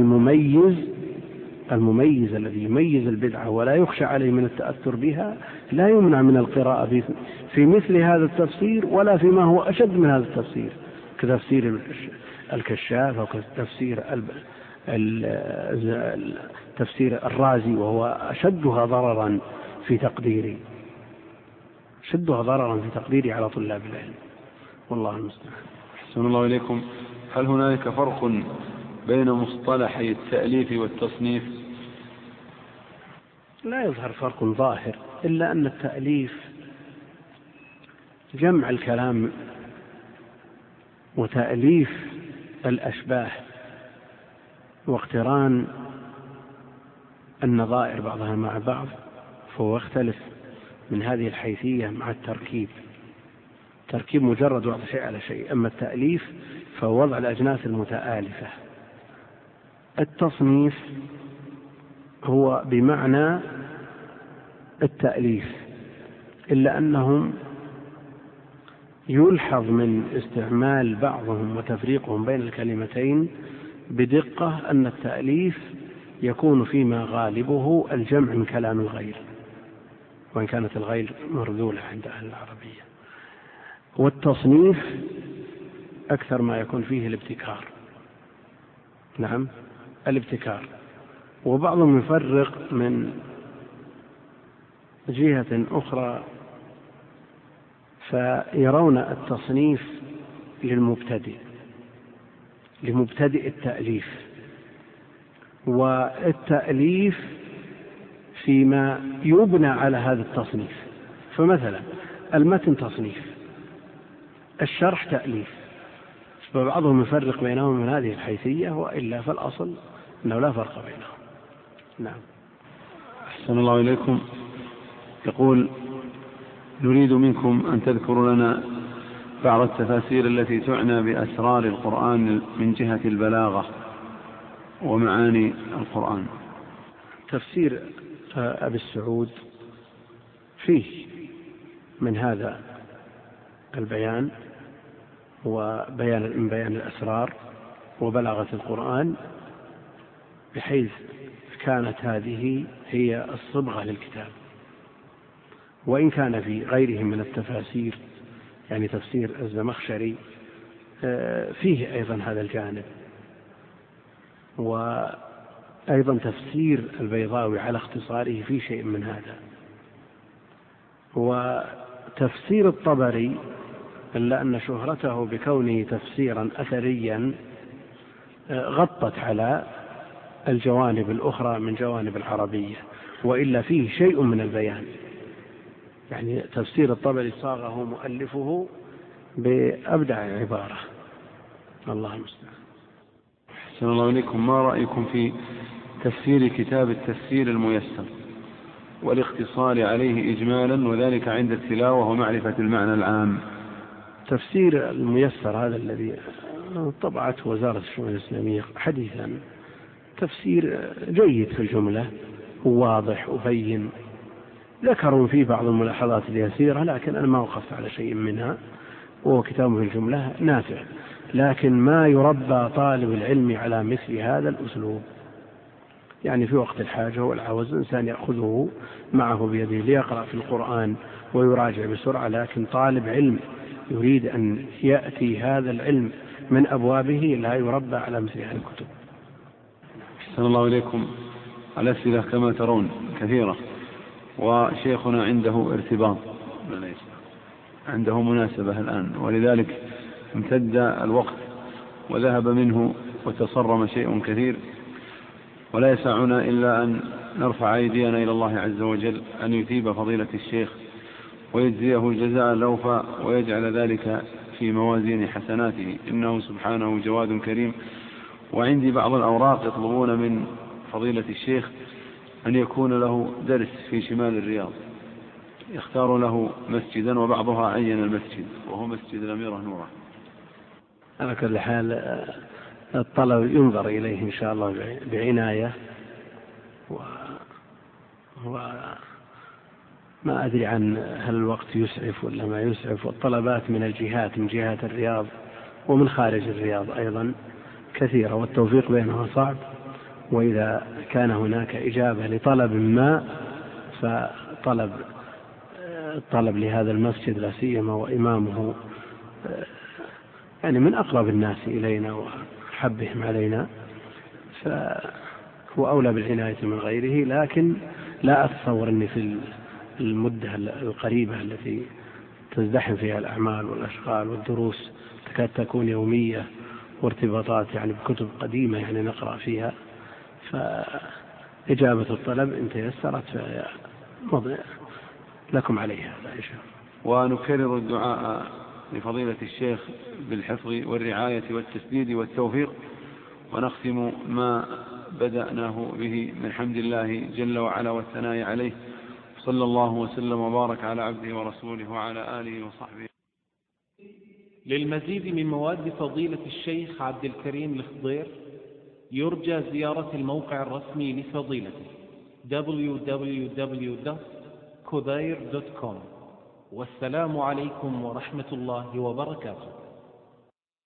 المميز الذي يميز البدعة ولا يخشى عليه من التأثر بها لا يمنع من القراءة في مثل هذا التفسير، ولا فيما هو أشد من هذا التفسير، كتفسير الكشاف أو تفسير الرازي، وهو أشدها ضررا في تقديري على طلاب العلم، والله المستعان. أحسن الله إليكم. هل هنالك فرق بين مصطلحي التأليف والتصنيف؟ لا يظهر فرق ظاهر، إلا أن التأليف جمع الكلام وتأليف الأشباه واقتران النظائر بعضها مع بعض، فهو يختلف من هذه الحيثية مع التركيب مجرد وضع شيء على شيء. أما التأليف فهو وضع الأجناس المتآلفة. التصنيف هو بمعنى التأليف، إلا أنهم يلحظ من استعمال بعضهم وتفريقهم بين الكلمتين بدقة أن التأليف يكون فيما غالبه الجمع من كلام الغير، وإن كانت الغير مرذولة عند أهل العربية. والتصنيف أكثر ما يكون فيه الابتكار. نعم، الابتكار. وبعضهم يفرق من جهة أخرى، فيرون التصنيف لمبتدئ التأليف، والتأليف فيما يبنى على هذا التصنيف. فمثلا المتن تصنيف، الشرح تأليف، فبعضهم يفرق بينهم من هذه الحيثية، وإلا فالأصل أنه لا فرق بينهم. نعم. أحسن الله إليكم. يقول: نريد منكم أن تذكروا لنا بعض التفاسير التي تعنى بأسرار القرآن من جهة البلاغة ومعاني القرآن. تفسير أبي السعود فيه من هذا البيان بيان الأسرار وبلاغة القرآن، بحيث كانت هذه هي الصبغة للكتاب. وإن كان في غيره من التفاسير، يعني تفسير الزمخشري فيه أيضا هذا الجانب، وأيضا تفسير البيضاوي على اختصاره في شيء من هذا، وتفسير الطبري إلا أن شهرته بكونه تفسيرا أثريا غطت على الجوانب الأخرى من جوانب العربية، وإلا فيه شيء من البيان. يعني تفسير الطبري صاغه مؤلفه بأبدع عبارة. الله المستعان. أحسن الله إليكم. ما رأيكم في تفسير كتاب التفسير الميسر والاقتصار عليه إجمالا، وذلك عند التلاوة ومعرفة المعنى العام؟ تفسير الميسر هذا الذي طبعته وزارة الشؤون الإسلامية حديثا تفسير جيد في الجملة، وواضح وبين. ذكروا فيه بعض الملاحظات اليسيرة، لكن أنا ما وقفت على شيء منها، وهو كتاب في الجملة نافع. لكن ما يربى طالب العلم على مثل هذا الأسلوب، يعني في وقت الحاجة والعوز إنسان يأخذه معه بيده ليقرأ في القرآن ويراجع بسرعة، لكن طالب علم يريد أن يأتي هذا العلم من أبوابه لا يربى على مثل هذه الكتب. أحسن الله إليكم. الأسئلة كما ترون كثيرة، وشيخنا عنده ارتباط، عنده مناسبة الآن، ولذلك امتد الوقت وذهب منه وتصرم شيء كثير، ولا يسعنا إلا أن نرفع أيدينا إلى الله عز وجل أن يثيب فضيلة الشيخ ويجزيه الجزاء الأوفى ويجعل ذلك في موازين حسناته، إنه سبحانه جواد كريم. وعندي بعض الأوراق يطلبون من فضيلة الشيخ أن يكون له درس في شمال الرياض، يختار له مسجدا، وبعضها عين المسجد وهو مسجد الأميرة نورة. على كل حال الطلب ينظر إليه إن شاء الله بعناية، ما أدري عن هل الوقت يسعف ولا ما يسعف، والطلبات من الجهات، من جهات الرياض ومن خارج الرياض أيضا كثيرة، والتوفيق بينها صعب. وإذا كان هناك إجابة لطلب ما، فطلب لهذا المسجد لا سيما وإمامه يعني من أقرب الناس إلينا وحبهم علينا، فهو أولى بالعناية من غيره. لكن لا أتصور أني في المدة القريبة التي تزدحم فيها الأعمال والأشغال والدروس تكاد تكون يومية، وارتباطات يعني بكتب قديمة يعني نقرأ فيها، فإجابة الطلب إن تيسرت لكم عليها إن شاء الله. ونكرر الدعاء لفضيلة الشيخ بالحفظ والرعاية والتسديد والتوفيق، ونختم ما بدأناه به من حمد الله جل وعلا والثناء عليه. صلى الله وسلم وبارك على عبده ورسوله وعلى آله وصحبه. للمزيد من مواد فضيلة الشيخ عبد الكريم الخضير يرجى زيارة الموقع الرسمي لفضيلته www.khudair.com. والسلام عليكم ورحمة الله وبركاته.